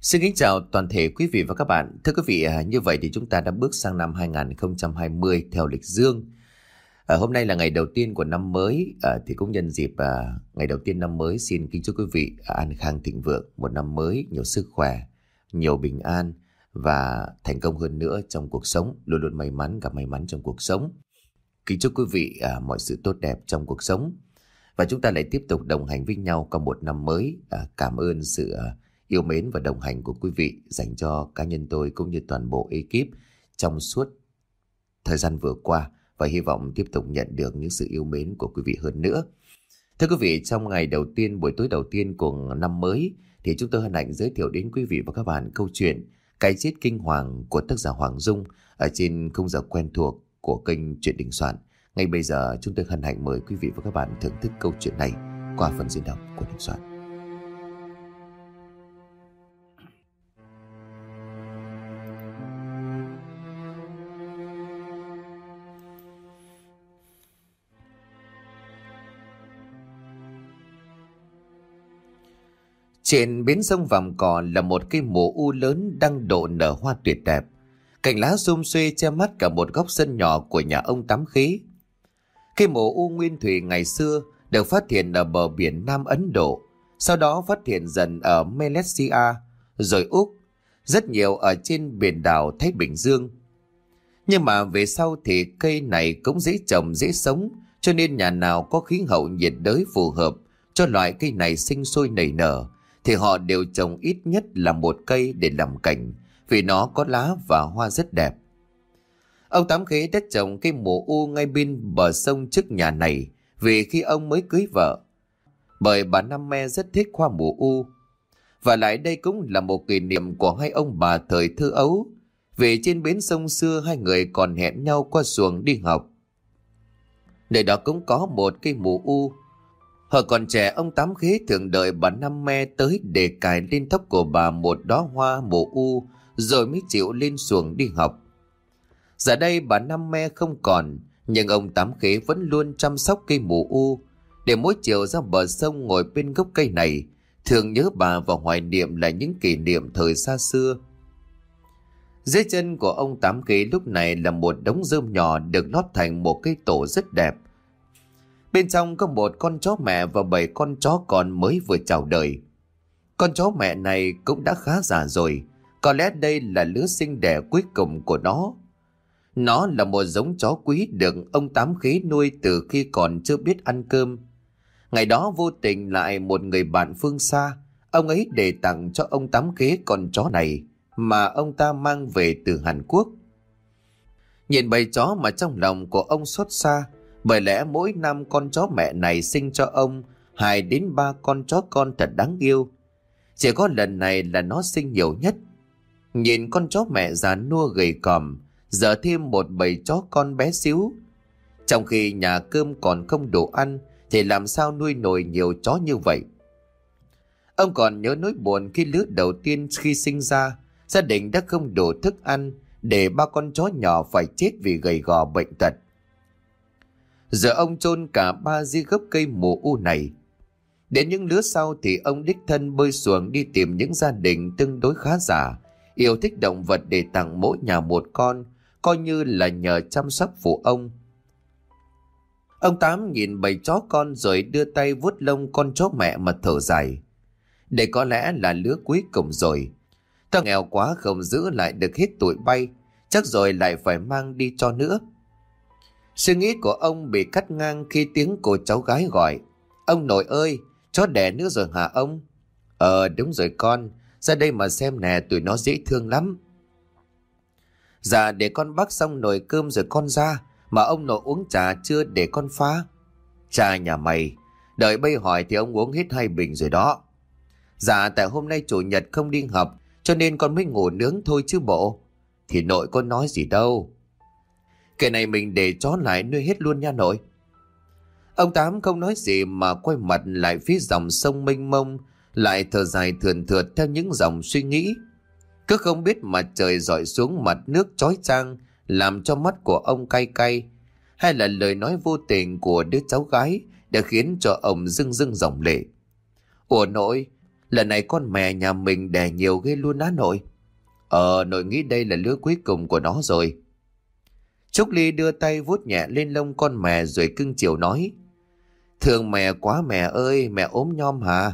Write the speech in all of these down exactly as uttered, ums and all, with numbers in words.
Xin kính chào toàn thể quý vị và các bạn. Thưa quý vị, à, như vậy thì chúng ta đã bước sang năm hai không hai không theo lịch dương. À, hôm nay là ngày đầu tiên của năm mới, à, thì cũng nhân dịp à, ngày đầu tiên năm mới xin kính chúc quý vị à, an khang thịnh vượng, một năm mới nhiều sức khỏe, nhiều bình an và thành công hơn nữa trong cuộc sống, luôn luôn may mắn gặp may mắn trong cuộc sống. Kính chúc quý vị à, mọi sự tốt đẹp trong cuộc sống. Và chúng ta lại tiếp tục đồng hành với nhau qua một năm mới. À, cảm ơn sự à, yêu mến và đồng hành của quý vị dành cho cá nhân tôi cũng như toàn bộ ekip trong suốt thời gian vừa qua, và hy vọng tiếp tục nhận được những sự yêu mến của quý vị hơn nữa. Thưa quý vị, trong ngày đầu tiên, buổi tối đầu tiên của năm mới thì chúng tôi hân hạnh giới thiệu đến quý vị và các bạn câu chuyện Cái chết kinh hoàng của tác giả Hoàng Dung ở trên khung giờ quen thuộc của kênh Chuyện Đình Soạn. Ngay bây giờ chúng tôi hân hạnh mời quý vị và các bạn thưởng thức câu chuyện này qua phần diễn đọc của Đình Soạn. Trên bến sông Vàm Cỏ là một cây mùa u lớn đang độ nở hoa tuyệt đẹp. Cành lá sum xuê che mắt cả một góc sân nhỏ của nhà ông Tám Khế. Cây mùa u nguyên thủy ngày xưa được phát hiện ở bờ biển Nam Ấn Độ, sau đó phát hiện dần ở Malaysia, rồi Úc, rất nhiều ở trên biển đảo Thái Bình Dương. Nhưng mà về sau thì cây này cũng dễ trồng dễ sống, cho nên nhà nào có khí hậu nhiệt đới phù hợp cho loại cây này sinh sôi nảy nở thì họ đều trồng ít nhất là một cây để làm cảnh, vì nó có lá và hoa rất đẹp. Ông Tám Khế đã trồng cây mùa u ngay bên bờ sông trước nhà này vì khi ông mới cưới vợ, bởi bà Năm Me rất thích hoa mùa u. Và lại đây cũng là một kỷ niệm của hai ông bà thời thơ ấu, vì trên bến sông xưa hai người còn hẹn nhau qua xuồng đi học. Nơi đó cũng có một cây mùa u. Hồi còn trẻ, ông Tám Khế thường đợi bà Năm Me tới để cài lên tóc của bà một đóa hoa mùa u rồi mới chịu lên xuồng đi học. Giờ đây bà Năm Me không còn, nhưng ông Tám Khế vẫn luôn chăm sóc cây mùa u, để mỗi chiều ra bờ sông ngồi bên gốc cây này, thường nhớ bà và hoài niệm lại những kỷ niệm thời xa xưa. Dưới chân của ông Tám Khế lúc này là một đống rơm nhỏ được lót thành một cây tổ rất đẹp. Bên trong có một con chó mẹ và bảy con chó con mới vừa chào đời. Con chó mẹ này cũng đã khá già rồi, có lẽ đây là lứa sinh đẻ cuối cùng của nó. Nó là một giống chó quý được ông Tám Khế nuôi từ khi còn chưa biết ăn cơm. Ngày đó vô tình lại một người bạn phương xa, ông ấy để tặng cho ông Tám Khế con chó này mà ông ta mang về từ Hàn Quốc. Nhìn bầy chó mà trong lòng của ông xót xa, bởi lẽ mỗi năm con chó mẹ này sinh cho ông hai đến ba con chó con thật đáng yêu. Chỉ có lần này là nó sinh nhiều nhất. Nhìn con chó mẹ già nua gầy còm, giờ thêm một bầy chó con bé xíu. Trong khi nhà cơm còn không đủ ăn thì làm sao nuôi nổi nhiều chó như vậy. Ông còn nhớ nỗi buồn khi lứa đầu tiên khi sinh ra, gia đình đã không đủ thức ăn để ba con chó nhỏ phải chết vì gầy gò bệnh tật. Giờ ông chôn cả ba dưới gốc cây mùa u này. Đến những lứa sau thì ông đích thân bơi xuồng đi tìm những gia đình tương đối khá giả, yêu thích động vật để tặng mỗi nhà một con, coi như là nhờ chăm sóc phụ ông. Ông Tám nhìn bầy chó con rồi đưa tay vuốt lông con chó mẹ mà thở dài. Đây có lẽ là lứa cuối cùng rồi. Ta nghèo quá không giữ lại được hết tuổi bay, chắc rồi lại phải mang đi cho nữa. Suy nghĩ của ông bị cắt ngang khi tiếng của cháu gái gọi. Ông nội ơi, chó đẻ nữa rồi hả ông? Ờ đúng rồi con, ra đây mà xem nè, tụi nó dễ thương lắm. Dạ để con bắc xong nồi cơm rồi con ra, mà ông nội uống trà chưa để con pha? Trà nhà mày, đợi bây hỏi thì ông uống hết hai bình rồi đó. Dạ tại hôm nay chủ nhật không đi học cho nên con mới ngủ nướng thôi chứ bộ. Thì nội có nói gì đâu. Cái này mình để chó lại nuôi hết luôn nha nội. Ông Tám không nói gì mà quay mặt lại phía dòng sông mênh mông, lại thở dài thườn thượt theo những dòng suy nghĩ. Cứ không biết mặt trời rọi xuống mặt nước chói chang làm cho mắt của ông cay cay, hay là lời nói vô tình của đứa cháu gái đã khiến cho ông rưng rưng dòng lệ. Ủa nội, Lần này con mè nhà mình đẻ nhiều ghê luôn á nội. Ờ, nội nghĩ đây là lứa cuối cùng của nó rồi. Trúc Ly đưa tay vuốt nhẹ lên lông con mè rồi cưng chiều nói. Thương mẹ quá mẹ ơi, mẹ ốm nhom hả?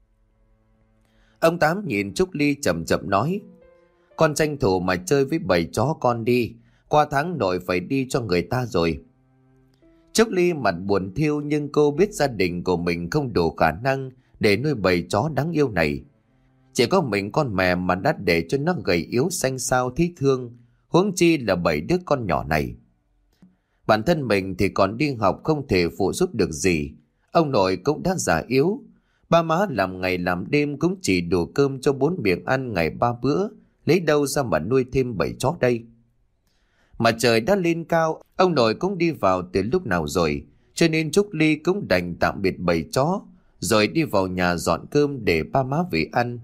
Ông Tám nhìn Trúc Ly chậm chậm nói. Con tranh thủ mà chơi với bầy chó con đi. Qua tháng nội phải đi cho người ta rồi. Trúc Ly mặt buồn thiêu nhưng cô biết gia đình của mình không đủ khả năng để nuôi bầy chó đáng yêu này. Chỉ có mình con mè mà đã để cho nó gầy yếu xanh xao thí thương, huống chi là bảy đứa con nhỏ này. Bản thân mình thì còn đi học không thể phụ giúp được gì. Ông nội cũng đã già yếu. Ba má làm ngày làm đêm cũng chỉ đủ cơm cho bốn miệng ăn ngày ba bữa. Lấy đâu ra mà nuôi thêm bảy chó đây? Mà trời đã lên cao, ông nội cũng đi vào từ lúc nào rồi, cho nên Trúc Ly cũng đành tạm biệt bầy chó, rồi đi vào nhà dọn cơm để ba má về ăn.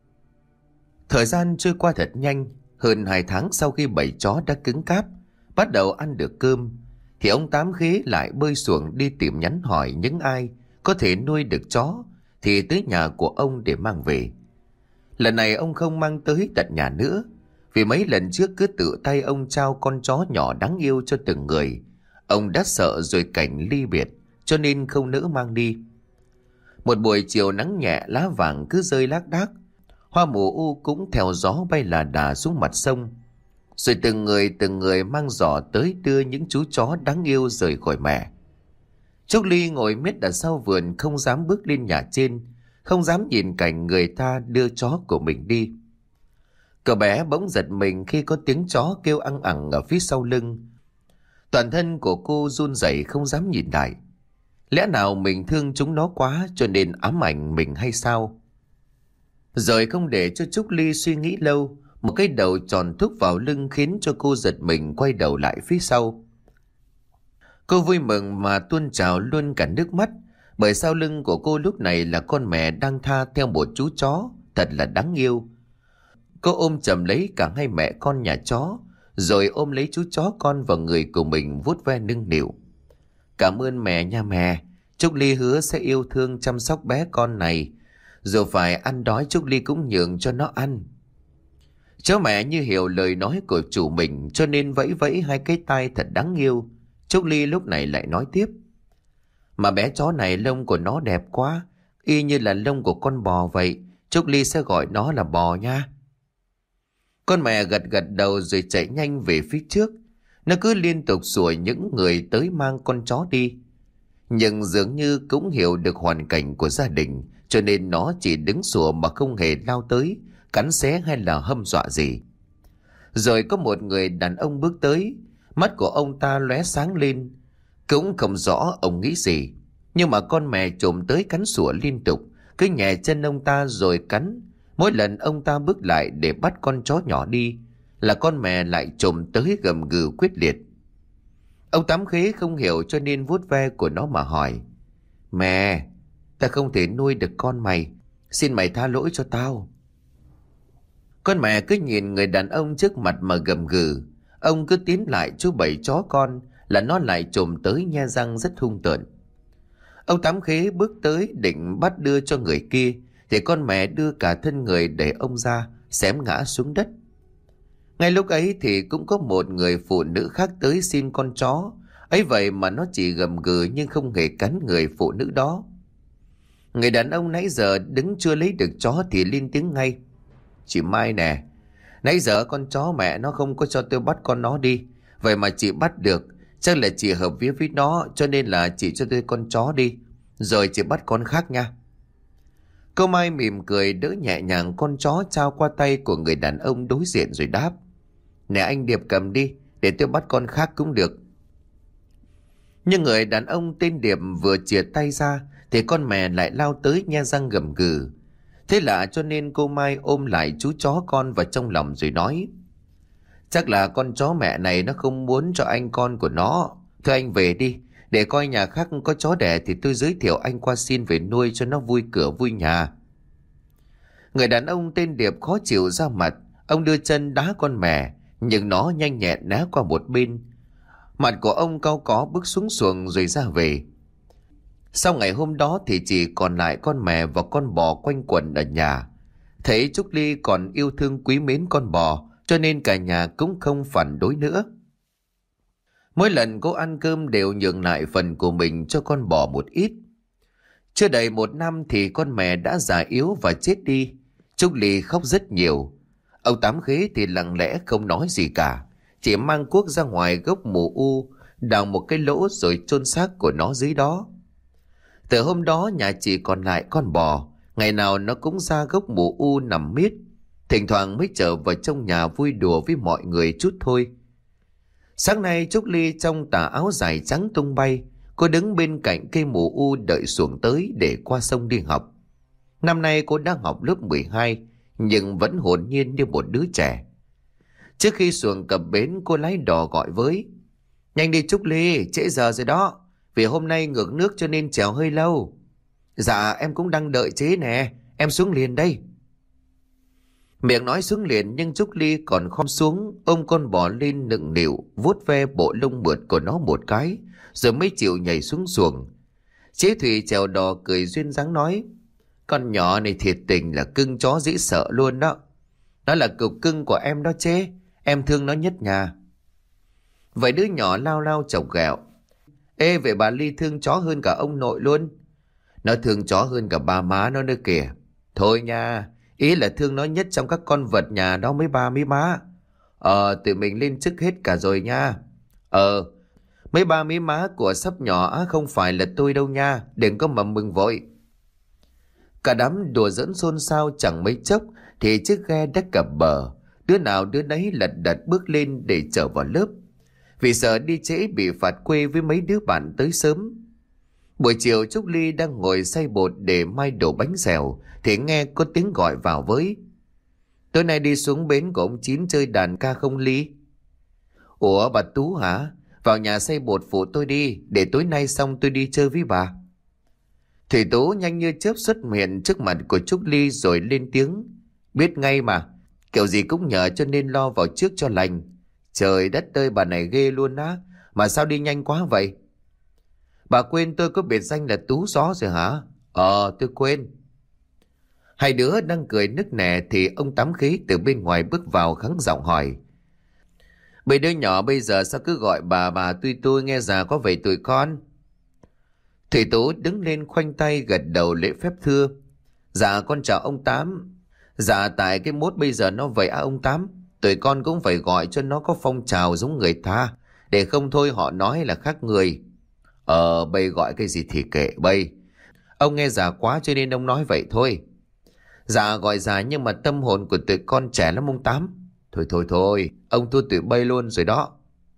Thời gian trôi qua thật nhanh. Hơn hai tháng sau khi bầy chó đã cứng cáp, bắt đầu ăn được cơm, thì ông Tám Khế lại bơi xuồng đi tìm nhắn hỏi những ai có thể nuôi được chó thì tới nhà của ông để mang về. Lần này ông không mang tới tận nhà nữa, vì mấy lần trước cứ tự tay ông trao con chó nhỏ đáng yêu cho từng người. Ông đã sợ rồi cảnh ly biệt, cho nên không nỡ mang đi. Một buổi chiều nắng nhẹ, lá vàng cứ rơi lác đác, hoa mùa u cũng theo gió bay là đà xuống mặt sông. Rồi từng người từng người mang giỏ tới đưa những chú chó đáng yêu rời khỏi mẹ. Trúc Ly ngồi miết ở sau vườn, không dám bước lên nhà trên, không dám nhìn cảnh người ta đưa chó của mình đi. Cậu bé bỗng giật mình khi có tiếng chó kêu ăng ẳng ở phía sau lưng. Toàn thân của cô run rẩy không dám nhìn lại. Lẽ nào mình thương chúng nó quá cho nên ám ảnh mình hay sao? Rồi không để cho Trúc Ly suy nghĩ lâu, một cái đầu tròn thúc vào lưng khiến cho cô giật mình quay đầu lại phía sau. Cô vui mừng mà tuôn trào luôn cả nước mắt, bởi sau lưng của cô lúc này là con mẹ đang tha theo một chú chó thật là đáng yêu. Cô ôm chầm lấy cả hai mẹ con nhà chó, rồi ôm lấy chú chó con vào người của mình vuốt ve nâng niu. Cảm ơn mẹ nha mẹ, Trúc Ly hứa sẽ yêu thương chăm sóc bé con này, dù phải ăn đói Trúc Ly cũng nhường cho nó ăn. Chó mẹ như hiểu lời nói của chủ mình cho nên vẫy vẫy hai cái tai thật đáng yêu. Trúc Ly lúc này lại nói tiếp. Mà bé chó này lông của nó đẹp quá, y như là lông của con bò vậy, Trúc Ly sẽ gọi nó là bò nha. Con mẹ gật gật đầu rồi chạy nhanh về phía trước. Nó cứ liên tục sủa những người tới mang con chó đi. Nhưng dường như cũng hiểu được hoàn cảnh của gia đình, cho nên nó chỉ đứng sủa mà không hề lao tới, cắn xé hay là hâm dọa gì. Rồi có một người đàn ông bước tới, mắt của ông ta lóe sáng lên. Cũng không rõ ông nghĩ gì, nhưng mà con mẹ trồm tới cắn sủa liên tục, cứ nhẹ chân ông ta rồi cắn. Mỗi lần ông ta bước lại để bắt con chó nhỏ đi là con mẹ lại trồm tới gầm gừ quyết liệt. Ông Tám Khế không hiểu cho nên vuốt ve của nó mà hỏi. Mẹ, ta không thể nuôi được con mày, xin mày tha lỗi cho tao. Con mẹ cứ nhìn người đàn ông trước mặt mà gầm gừ. Ông cứ tiến lại chú bầy chó con là nó lại trồm tới nhe răng rất hung tợn. Ông Tám Khế bước tới định bắt đưa cho người kia thì con mẹ đưa cả thân người để ông ra, xém ngã xuống đất. Ngay lúc ấy thì cũng có một người phụ nữ khác tới xin con chó. Ấy vậy mà nó chỉ gầm gừ nhưng không hề cắn người phụ nữ đó. Người đàn ông nãy giờ đứng chưa lấy được chó thì lên tiếng ngay. Chị Mai nè, nãy giờ con chó mẹ nó không có cho tôi bắt con nó đi, vậy mà chị bắt được, chắc là chị hợp vía với nó cho nên là chị cho tôi con chó đi, rồi chị bắt con khác nha. Cô Mai mỉm cười đỡ nhẹ nhàng con chó trao qua tay của người đàn ông đối diện rồi đáp. Nè anh Điệp cầm đi, để tôi bắt con khác cũng được. Nhưng người đàn ông tên Điệp vừa chìa tay ra thì con mẹ lại lao tới nhe răng gầm gừ. Thế lạ cho nên cô Mai ôm lại chú chó con vào trong lòng rồi nói. Chắc là con chó mẹ này nó không muốn cho anh con của nó. Thôi anh về đi, để coi nhà khác có chó đẻ thì tôi giới thiệu anh qua xin về nuôi cho nó vui cửa vui nhà. Người đàn ông tên Điệp khó chịu ra mặt. Ông đưa chân đá con mẹ, nhưng nó nhanh nhẹn né qua một bên. Mặt của ông cau có bước xuống xuồng rồi ra về. Sau ngày hôm đó thì chỉ còn lại con mẹ và con bò quanh quẩn ở nhà. Thấy Trúc Ly còn yêu thương quý mến con bò, cho nên cả nhà cũng không phản đối nữa. Mỗi lần cô ăn cơm đều nhường lại phần của mình cho con bò một ít. Chưa đầy một năm thì con mẹ đã già yếu và chết đi. Trúc Ly khóc rất nhiều. Ông Tám Khế thì lặng lẽ không nói gì cả, chỉ mang cuốc ra ngoài gốc mù u, đào một cái lỗ rồi chôn xác của nó dưới đó. Từ hôm đó nhà chỉ còn lại con bò, ngày nào nó cũng ra gốc mù u nằm miết, thỉnh thoảng mới trở vào trong nhà vui đùa với mọi người chút thôi. Sáng nay Trúc Ly trong tà áo dài trắng tung bay, cô đứng bên cạnh cây mù u đợi xuồng tới để qua sông đi học. Năm nay cô đang học lớp mười hai, nhưng vẫn hồn nhiên như một đứa trẻ. Trước khi xuồng cập bến, cô lái đò gọi với: "Nhanh đi Trúc Ly, trễ giờ rồi đó, vì hôm nay ngược nước cho nên chèo hơi lâu." "Dạ em cũng đang đợi chế nè, em xuống liền đây." Miệng nói xuống liền nhưng Trúc Ly còn khom xuống ôm con bò lên nựng nịu, vuốt ve bộ lông mượt của nó một cái, rồi mới chịu nhảy xuống xuồng. Chế Thủy chèo đò cười duyên dáng nói: "Con nhỏ này thiệt tình là cưng chó dễ sợ luôn đó. Nó là cục cưng của em đó chế, em thương nó nhất nhà." Vậy đứa nhỏ lao lao chọc ghẹo: "Ê, vậy bà Ly thương chó hơn cả ông nội luôn." "Nó thương chó hơn cả ba má nó nữa kìa." "Thôi nha, ý là thương nó nhất trong các con vật nhà đó mấy ba mấy má." "Ờ, tụi mình lên chức hết cả rồi nha." "Ờ, mấy ba mấy má của sắp nhỏ không phải là tôi đâu nha, đừng có mà mừng vội." Cả đám đùa giỡn xôn xao chẳng mấy chốc thì chiếc ghe đã cập bờ, đứa nào đứa nấy lật đật bước lên để trở vào lớp, vì sợ đi trễ bị phạt quê với mấy đứa bạn tới sớm. Buổi chiều Trúc Ly đang ngồi xay bột để mai đổ bánh xèo thì nghe có tiếng gọi vào với: "Tối nay đi xuống bến của ông Chín chơi đàn ca không Ly?" "Ủa bà Tú hả? Vào nhà xay bột phụ tôi đi, để tối nay xong tôi đi chơi với bà." Thủy Tú nhanh như chớp xuất hiện trước mặt của Trúc Ly rồi lên tiếng: "Biết ngay mà, kiểu gì cũng nhờ cho nên lo vào trước cho lành." "Trời đất ơi, bà này ghê luôn á, mà sao đi nhanh quá vậy?" "Bà quên tôi có biệt danh là Tú Gió rồi hả?" "Ờ, tôi quên." Hai đứa đang cười nức nẻ thì ông Tám Khí từ bên ngoài bước vào khắng giọng hỏi: "Mấy đứa nhỏ bây giờ sao cứ gọi bà bà tôi tôi nghe già có vậy tụi con?" Thủy Tú đứng lên khoanh tay gật đầu lễ phép thưa: "Dạ con chào ông Tám." "Dạ tại cái mốt bây giờ nó vậy á ông Tám, tụi con cũng phải gọi cho nó có phong trào giống người ta, để không thôi họ nói là khác người." "Ờ bây gọi cái gì thì kệ bây, ông nghe già quá cho nên ông nói vậy thôi." "Dạ gọi già nhưng mà tâm hồn của tụi con trẻ lắm ông Tám." "Thôi thôi thôi, ông thua tụi bay luôn rồi đó."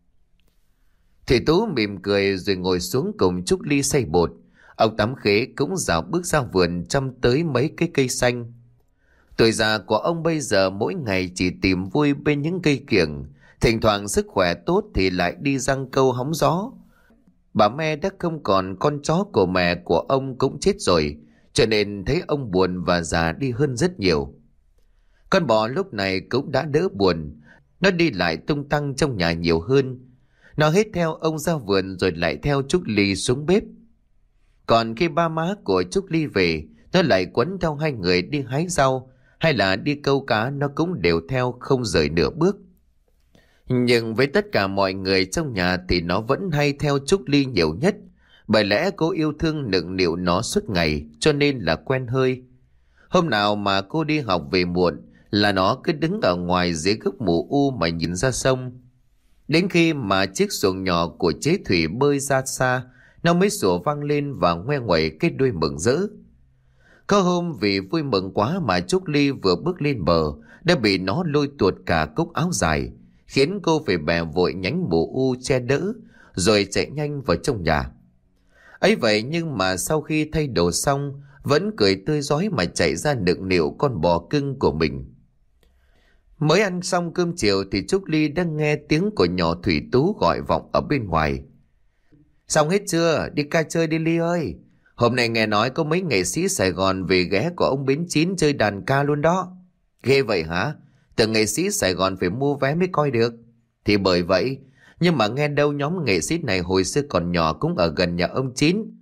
Thủy Tú mỉm cười rồi ngồi xuống cùng Trúc Ly xay bột. Ông Tám Khế cũng dạo bước ra vườn chăm tới mấy cái cây xanh. Tuổi già của ông bây giờ mỗi ngày chỉ tìm vui bên những cây kiểng, thỉnh thoảng sức khỏe tốt thì lại đi giăng câu hóng gió. Bà Me đã không còn, con chó của mẹ của ông cũng chết rồi, cho nên thấy ông buồn và già đi hơn rất nhiều. Con bò lúc này cũng đã đỡ buồn, nó đi lại tung tăng trong nhà nhiều hơn. Nó hết theo ông ra vườn rồi lại theo Trúc Ly xuống bếp. Còn khi ba má của Trúc Ly về, nó lại quấn theo hai người đi hái rau hay là đi câu cá, nó cũng đều theo không rời nửa bước. Nhưng với tất cả mọi người trong nhà thì nó vẫn hay theo Trúc Ly nhiều nhất, bởi lẽ cô yêu thương nựng nịu nó suốt ngày cho nên là quen hơi. Hôm nào mà cô đi học về muộn là nó cứ đứng ở ngoài dưới gốc mù u mà nhìn ra sông. Đến khi mà chiếc xuồng nhỏ của Chế Thủy bơi ra xa, nó mới sủa vang lên và ngoe nguẩy cái đuôi mừng rỡ. Có hôm vì vui mừng quá mà Trúc Ly vừa bước lên bờ đã bị nó lôi tuột cả cúc áo dài, khiến cô phải bè vội nhánh mù u che đỡ rồi chạy nhanh vào trong nhà. Ấy vậy nhưng mà sau khi thay đồ xong vẫn cười tươi rói mà chạy ra nựng nịu con bò cưng của mình. Mới ăn xong cơm chiều thì Trúc Ly đang nghe tiếng của nhỏ Thủy Tú gọi vọng ở bên ngoài: "Xong hết chưa? Đi ca chơi đi Ly ơi. Hôm nay nghe nói có mấy nghệ sĩ Sài Gòn về ghé của ông Bến Chín chơi đàn ca luôn đó." "Ghê vậy hả? Tưởng nghệ sĩ Sài Gòn phải mua vé mới coi được." "Thì bởi vậy, nhưng mà nghe đâu nhóm nghệ sĩ này hồi xưa còn nhỏ cũng ở gần nhà ông Chín.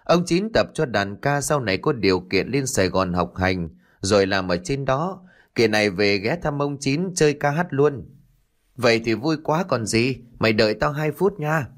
Ông Chín tập cho đàn ca sau này có điều kiện lên Sài Gòn học hành, rồi làm ở trên đó. Kỳ này về ghé thăm ông Chín chơi ca hát luôn. Vậy thì vui quá còn gì, mày đợi tao hai phút nha.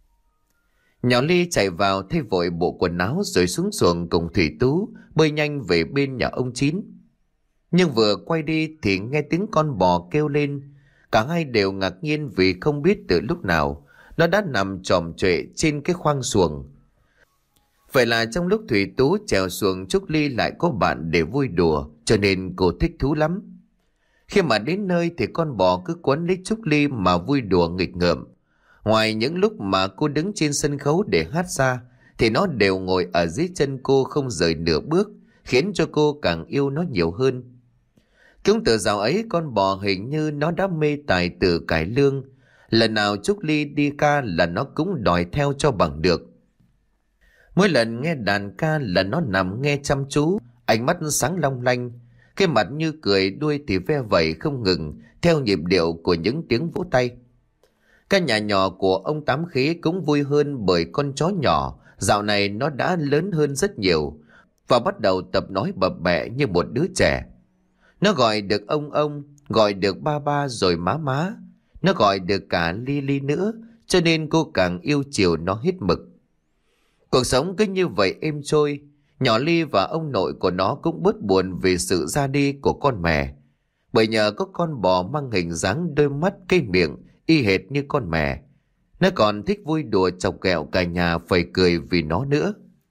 Nhỏ Ly chạy vào thay vội bộ quần áo rồi xuống xuồng cùng Thủy Tú bơi nhanh về bên nhà ông Chín. Nhưng vừa quay đi thì nghe tiếng con bò kêu lên. Cả hai đều ngạc nhiên vì không biết từ lúc nào nó đã nằm chòm trệ trên cái khoang xuồng. Vậy là trong lúc Thủy Tú chèo xuồng, Trúc Ly lại có bạn để vui đùa, cho nên cô thích thú lắm. Khi mà đến nơi thì con bò cứ quấn lấy Trúc Ly mà vui đùa nghịch ngợm. Ngoài những lúc mà cô đứng trên sân khấu để hát ra, thì nó đều ngồi ở dưới chân cô không rời nửa bước, khiến cho cô càng yêu nó nhiều hơn. Cũng từ dạo ấy con bò hình như nó đã mê tài từ cải lương. Lần nào Trúc Ly đi ca là nó cũng đòi theo cho bằng được. Mỗi lần nghe đàn ca là nó nằm nghe chăm chú, ánh mắt sáng long lanh, cái mặt như cười, đuôi thì ve vẩy không ngừng theo nhịp điệu của những tiếng vỗ tay. Căn nhà nhỏ của ông Tám Khế cũng vui hơn bởi con chó nhỏ dạo này nó đã lớn hơn rất nhiều và bắt đầu tập nói bập bẹ như một đứa trẻ. Nó gọi được ông ông, gọi được ba ba rồi má má, nó gọi được cả Ly Ly nữa, cho nên cô càng yêu chiều nó hết mực. Cuộc sống cứ như vậy êm trôi. Nhỏ Ly và ông nội của nó cũng bớt buồn vì sự ra đi của con mẹ, bởi nhờ có con bò mang hình dáng, đôi mắt, cái miệng y hệt như con mẹ. Nó còn thích vui đùa chọc ghẹo cả nhà phẩy cười vì nó nữa.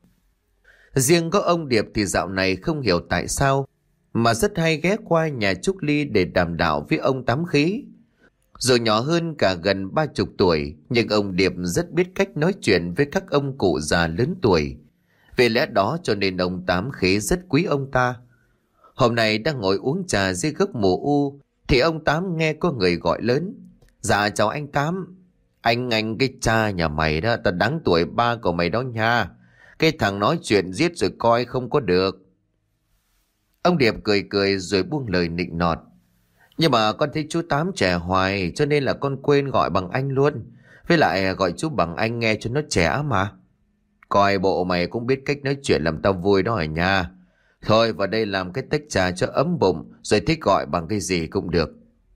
Riêng có ông Điệp thì dạo này không hiểu tại sao mà rất hay ghé qua nhà Trúc Ly để đàm đạo với ông Tám Khí. Dù nhỏ hơn cả gần ba chục tuổi, nhưng ông Điệp rất biết cách nói chuyện với các ông cụ già lớn tuổi. Vì lẽ đó cho nên ông Tám Khí rất quý ông ta. Hôm nay đang ngồi uống trà dưới gốc mù u thì ông Tám nghe có người gọi lớn. Dạ chào anh Tám. Anh anh cái cha nhà mày đó, ta đáng tuổi ba của mày đó nha. Cái thằng nói chuyện giết rồi coi không có được. Ông Điệp cười cười rồi buông lời nịnh nọt. Nhưng mà con thấy chú Tám trẻ hoài cho nên là con quên gọi bằng anh luôn. Với lại gọi chú bằng anh nghe cho nó trẻ mà. Coi bộ mày cũng biết cách nói chuyện làm tao vui đó ở nhà. Thôi vào đây làm cái tách trà cho ấm bụng, rồi thích gọi bằng cái gì cũng được.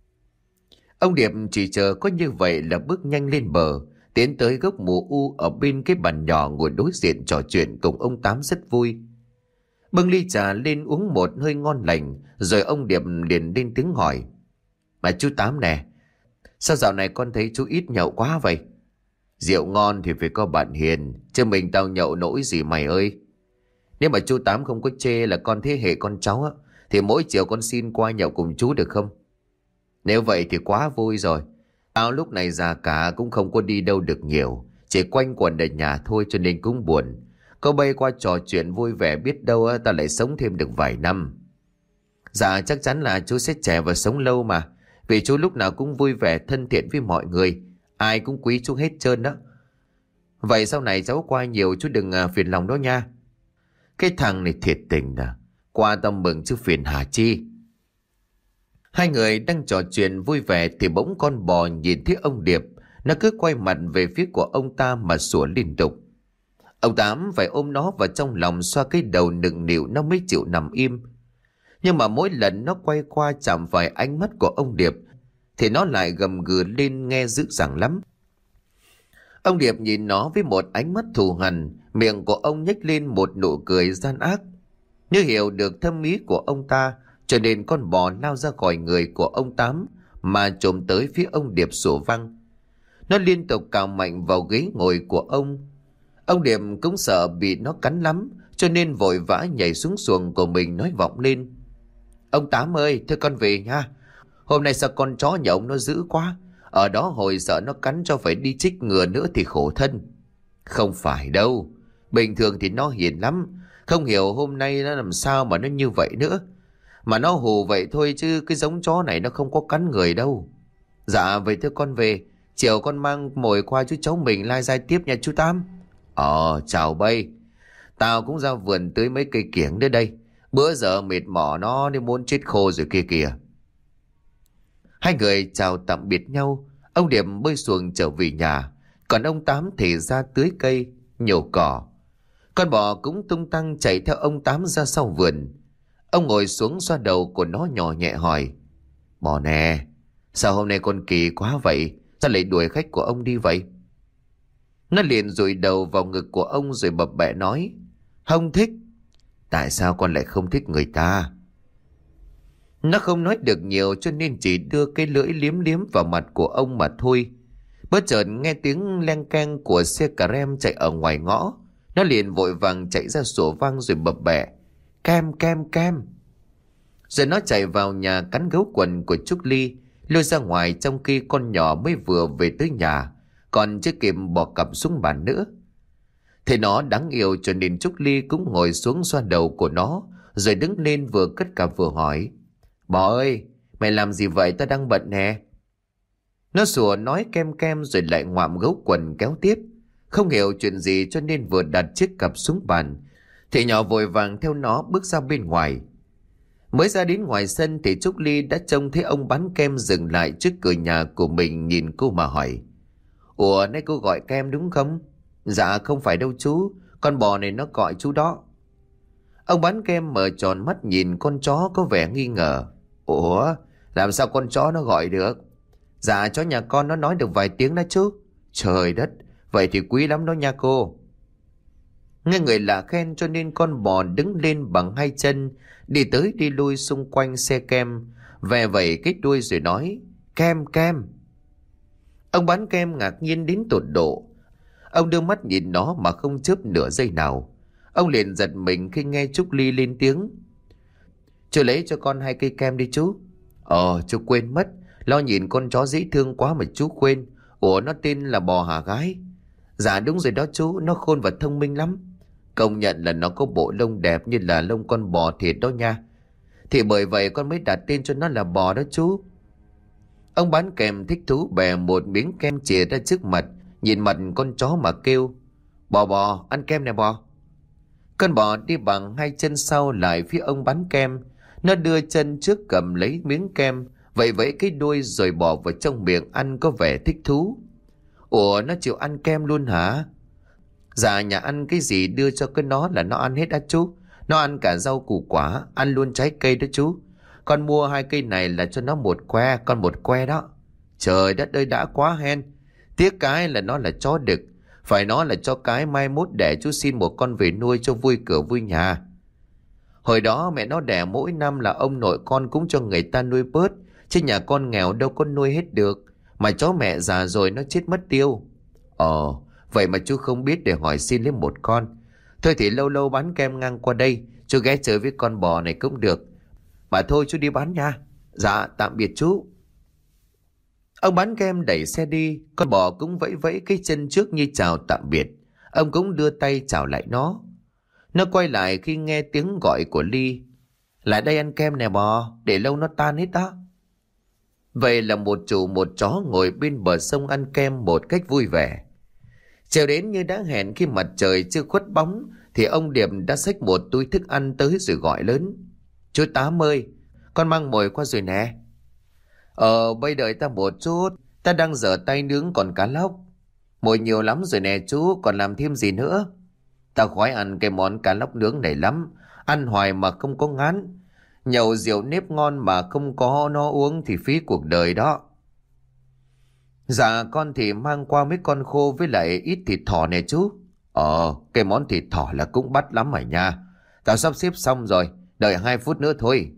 Ông Điệp chỉ chờ có như vậy là bước nhanh lên bờ, tiến tới gốc mù u ở bên cái bàn nhỏ ngồi đối diện trò chuyện cùng ông Tám rất vui. Bưng ly trà lên uống một hơi ngon lành, rồi ông Điệp liền lên tiếng hỏi. Mà chú Tám nè, sao dạo này con thấy chú ít nhậu quá vậy? Rượu ngon thì phải có bạn hiền, chứ mình tao nhậu nổi gì mày ơi. Nếu mà chú Tám không có chê là con thế hệ con cháu á, thì mỗi chiều con xin qua nhậu cùng chú được không? Nếu vậy thì quá vui rồi. Tao lúc này già cả cũng không có đi đâu được nhiều, chỉ quanh quẩn ở nhà thôi cho nên cũng buồn. Có bay qua trò chuyện vui vẻ biết đâu á, ta lại sống thêm được vài năm. Dạ chắc chắn là chú sẽ trẻ và sống lâu mà. Vì chú lúc nào cũng vui vẻ thân thiện với mọi người, ai cũng quý chú hết trơn đó. Vậy sau này cháu qua nhiều chú đừng à, phiền lòng đó nha. Cái thằng này thiệt tình à, qua tâm mừng chứ phiền hả chi. Hai người đang trò chuyện vui vẻ thì bỗng con bò nhìn thấy ông Điệp, nó cứ quay mặt về phía của ông ta mà sủa liên tục. Ông Tám phải ôm nó vào trong lòng xoa cái đầu nựng nịu nó mới chịu nằm im. Nhưng mà mỗi lần nó quay qua chạm phải ánh mắt của ông Điệp thì nó lại gầm gừ lên nghe dữ dằn lắm. Ông Điệp nhìn nó với một ánh mắt thù hằn, miệng của ông nhếch lên một nụ cười gian ác. Như hiểu được thâm ý của ông ta, cho nên con bò lao ra khỏi người của ông Tám mà trồm tới phía ông Điệp sủa vang. Nó liên tục cào mạnh vào ghế ngồi của ông. Ông Điệp cũng sợ bị nó cắn lắm, cho nên vội vã nhảy xuống xuồng của mình nói vọng lên. Ông Tám ơi, thôi con về nha. Hôm nay sao con chó nhà ông nó dữ quá. Ở đó hồi sợ nó cắn cho phải đi chích ngừa nữa thì khổ thân. Không phải đâu. Bình thường thì nó hiền lắm. Không hiểu hôm nay nó làm sao mà nó như vậy nữa. Mà nó hù vậy thôi chứ cái giống chó này nó không có cắn người đâu. Dạ vậy thôi con về. Chiều con mang mồi qua chú cháu mình lai dai tiếp nha chú Tám. Ờ chào bay. Tao cũng ra vườn tưới mấy cây kiểng đến đây. Bữa giờ mệt mỏi nó nên muốn chết khô rồi kia kìa. Hai người chào tạm biệt nhau. Ông Điệp bơi xuồng trở về nhà, còn ông Tám thì ra tưới cây, nhổ cỏ. Con bò cũng tung tăng chạy theo ông Tám ra sau vườn. Ông ngồi xuống xoa đầu của nó nhỏ nhẹ hỏi: Bò nè, sao hôm nay con kỳ quá vậy? Sao lại đuổi khách của ông đi vậy? Nó liền dụi đầu vào ngực của ông rồi bập bẹ nói: Không thích. Tại sao con lại không thích người ta? Nó không nói được nhiều cho nên chỉ đưa cái lưỡi liếm liếm vào mặt của ông mà thôi. Bất chợt nghe tiếng leng keng của xe cà rem chạy ở ngoài ngõ. Nó liền vội vàng chạy ra sủa vang rồi bập bẹ: Kem kem kem. Rồi nó chạy vào nhà cắn gấu quần của Trúc Ly, lôi ra ngoài trong khi con nhỏ mới vừa về tới nhà, còn chưa kịp bỏ cặp xuống bàn nữa. Thế nó đáng yêu cho nên Trúc Ly cũng ngồi xuống xoa đầu của nó, rồi đứng lên vừa cất cả vừa hỏi: Bò ơi, mày làm gì vậy? Ta đang bận nè. Nó sủa nói kem kem rồi lại ngoạm gấu quần kéo tiếp. Không hiểu chuyện gì cho nên vừa đặt chiếc cặp xuống bàn thì nhỏ vội vàng theo nó bước ra bên ngoài. Mới ra đến ngoài sân thì Trúc Ly đã trông thấy ông bán kem dừng lại trước cửa nhà của mình, nhìn cô mà hỏi: Ủa, nay cô gọi kem đúng không? Dạ không phải đâu chú, con bò này nó gọi chú đó. Ông bán kem mở tròn mắt nhìn con chó có vẻ nghi ngờ. Ủa, làm sao con chó nó gọi được? Dạ chó nhà con nó nói được vài tiếng đó chú. Trời đất, vậy thì quý lắm đó nha cô. Nghe người lạ khen cho nên con bò đứng lên bằng hai chân, đi tới đi lui xung quanh xe kem, về vẫy cái đuôi rồi nói: Kem kem. Ông bán kem ngạc nhiên đến tột độ. Ông đưa mắt nhìn nó mà không chớp nửa giây nào. Ông liền giật mình khi nghe Trúc Ly lên tiếng: Chú lấy cho con hai cây kem đi chú. Ờ, chú quên mất, lo nhìn con chó dễ thương quá mà chú quên. Ủa, nó tên là bò hả gái? Dạ đúng rồi đó chú, nó khôn và thông minh lắm. Công nhận là nó có bộ lông đẹp như là lông con bò thiệt đó nha. Thì bởi vậy con mới đặt tên cho nó là bò đó chú. Ông bán kem thích thú bè một miếng kem chìa ra trước mặt, nhìn mặt con chó mà kêu: Bò bò, ăn kem nè bò. Con bò đi bằng hai chân sau lại phía ông bán kem. Nó đưa chân trước cầm lấy miếng kem, vậy vẫy cái đuôi rồi bỏ vào trong miệng ăn có vẻ thích thú. Ủa, nó chịu ăn kem luôn hả? Dạ, nhà ăn cái gì đưa cho cái nó là nó ăn hết á chú. Nó ăn cả rau củ quả, ăn luôn trái cây đó chú. Con mua hai cây này là cho nó một que, con một que đó. Trời đất ơi, đã quá hen. Tiếc cái là nó là chó đực. Phải nó là cho cái mai mốt đẻ chú xin một con về nuôi cho vui cửa vui nhà. Hồi đó mẹ nó đẻ mỗi năm là ông nội con cũng cho người ta nuôi bớt, chứ nhà con nghèo đâu có nuôi hết được. Mà chó mẹ già rồi nó chết mất tiêu. Ồ, vậy mà chú không biết để hỏi xin lấy một con. Thôi thì lâu lâu bán kem ngang qua đây, chú ghé chơi với con bò này cũng được. Mà thôi chú đi bán nha. Dạ, tạm biệt chú. Ông bán kem đẩy xe đi, con bò cũng vẫy vẫy cái chân trước như chào tạm biệt. Ông cũng đưa tay chào lại nó. Nó quay lại khi nghe tiếng gọi của Ly: Lại đây ăn kem nè bò, để lâu nó tan hết đó. Vậy là một chủ một chó ngồi bên bờ sông ăn kem một cách vui vẻ. Chiều đến như đã hẹn, khi mặt trời chưa khuất bóng thì ông Điệp đã xách một túi thức ăn tới rồi gọi lớn: Chú Tám ơi, con mang mồi qua rồi nè. Ờ, bây đợi ta một chút, ta đang dở tay nướng còn cá lóc. Mồi nhiều lắm rồi nè chú, còn làm thêm gì nữa? Ta khoái ăn cái món cá lóc nướng này lắm, ăn hoài mà không có ngán. Nhậu rượu nếp ngon mà không có nó uống thì phí cuộc đời đó. Dạ, con thì mang qua mấy con khô với lại ít thịt thỏ nè chú. Ờ, cái món thịt thỏ là cũng bắt lắm rồi nha. Tao sắp xếp xong rồi, đợi hai phút nữa thôi.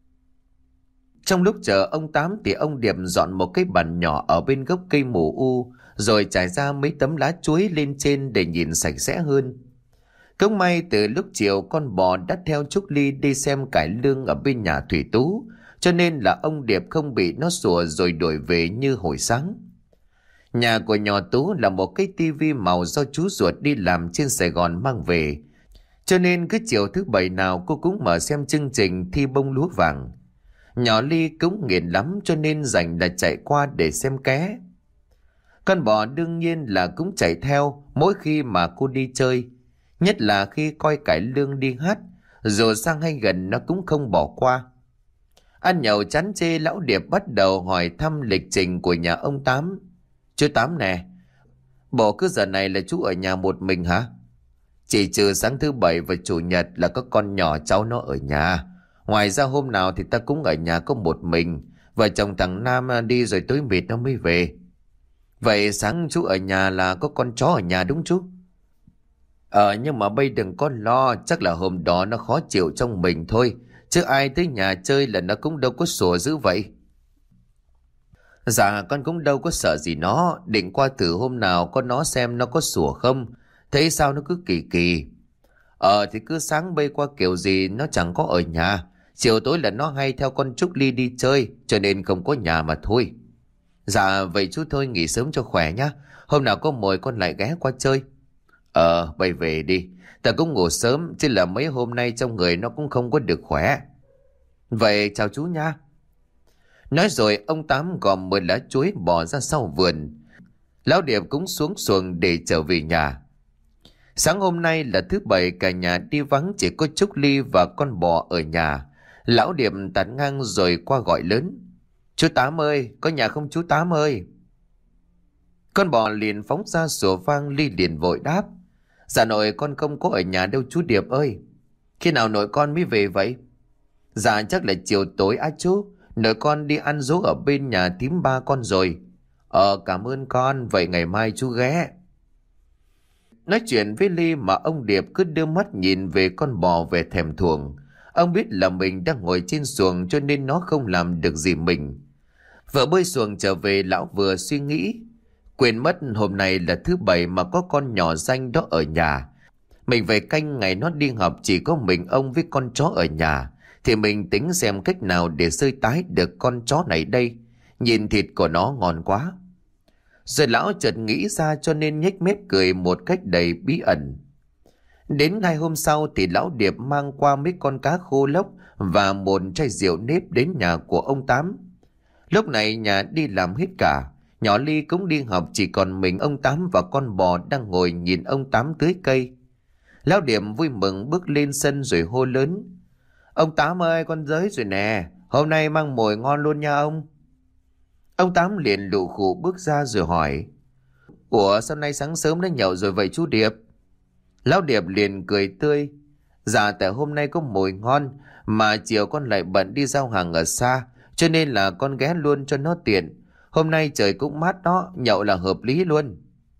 Trong lúc chờ ông Tám thì ông Điệp dọn một cái bàn nhỏ ở bên gốc cây mù u, rồi trải ra mấy tấm lá chuối lên trên để nhìn sạch sẽ hơn. Cũng may từ lúc chiều con bò đã theo Trúc Ly đi xem cải lương ở bên nhà Thủy Tú, cho nên là ông Điệp không bị nó sủa rồi đuổi về như hồi sáng. Nhà của nhỏ Tú là một cái tivi màu do chú ruột đi làm trên Sài Gòn mang về, cho nên cứ chiều thứ bảy nào cô cũng mở xem chương trình thi bông lúa vàng. Nhỏ Ly cũng nghiền lắm cho nên rảnh là chạy qua để xem ké. Con bò đương nhiên là cũng chạy theo mỗi khi mà cô đi chơi, nhất là khi coi cải lương đi hát, dù sang hay gần nó cũng không bỏ qua. Ăn nhậu chán chê, lão Điệp bắt đầu hỏi thăm lịch trình của nhà ông Tám. Chú Tám nè, bộ cứ giờ này là chú ở nhà một mình hả? Chỉ trừ sáng thứ bảy và chủ nhật là có con nhỏ cháu nó ở nhà. Ngoài ra hôm nào thì ta cũng ở nhà có một mình. Vợ chồng thằng Nam đi rồi tối mịt nó mới về. Vậy sáng chú ở nhà là có con chó ở nhà đúng chú? Ờ nhưng mà bây đừng có lo, chắc là hôm đó nó khó chịu trong mình thôi. Chứ ai tới nhà chơi là nó cũng đâu có sủa dữ vậy. Dạ con cũng đâu có sợ gì nó, định qua thử hôm nào có nó xem nó có sủa không. Thấy sao nó cứ kỳ kỳ. Ờ thì cứ sáng bay qua kiểu gì nó chẳng có ở nhà. Chiều tối là nó hay theo con Trúc Ly đi chơi, cho nên không có nhà mà thôi. Dạ vậy chú thôi nghỉ sớm cho khỏe nhá. Hôm nào có mồi con lại ghé qua chơi. Ờ bay về đi. Ta cũng ngủ sớm, chứ là mấy hôm nay trong người nó cũng không có được khỏe. Vậy chào chú nha. Nói rồi ông Tám gom mười lá chuối bỏ ra sau vườn. Lão Điệp cũng xuống xuồng để trở về nhà. Sáng hôm nay là thứ bảy, cả nhà đi vắng, chỉ có Trúc Ly và con bò ở nhà. Lão Điệp tạt ngang rồi qua gọi lớn. Chú Tám ơi, có nhà không chú Tám ơi? Con bò liền phóng ra sủa vang. Ly liền vội đáp. Dạ nội con không có ở nhà đâu chú Điệp ơi. Khi nào nội con mới về vậy? Dạ chắc là chiều tối á chú. Nội con đi ăn dỗ ở bên nhà thím ba con rồi. Ờ cảm ơn con, vậy ngày mai chú ghé. Nói chuyện với Ly mà ông Điệp cứ đưa mắt nhìn về con bò về thèm thuồng. Ông biết là mình đang ngồi trên xuồng cho nên nó không làm được gì mình. Vợ bơi xuồng trở về, lão vừa suy nghĩ. Quên mất hôm nay là thứ bảy mà có con nhỏ danh đó ở nhà. Mình về canh ngày nó đi học chỉ có mình ông với con chó ở nhà. Thì mình tính xem cách nào để xơi tái được con chó này đây. Nhìn thịt của nó ngon quá. Rồi lão chợt nghĩ ra cho nên nhếch mép cười một cách đầy bí ẩn. Đến ngày hôm sau thì lão Điệp mang qua mấy con cá khô lóc và một chai rượu nếp đến nhà của ông Tám. Lúc này nhà đi làm hết cả. Nhỏ Ly cũng đi học, chỉ còn mình ông Tám và con bò đang ngồi nhìn ông Tám tưới cây. Lão Điệp vui mừng bước lên sân rồi hô lớn. Ông Tám ơi, con tới rồi nè. Hôm nay mang mồi ngon luôn nha ông. Ông Tám liền lụ khụ bước ra rồi hỏi. Ủa sao nay sáng sớm đã nhậu rồi vậy chú Điệp? Lão Điệp liền cười tươi. Dạ tại hôm nay có mồi ngon, mà chiều con lại bận đi giao hàng ở xa, cho nên là con ghé luôn cho nó tiện. Hôm nay trời cũng mát đó, nhậu là hợp lý luôn.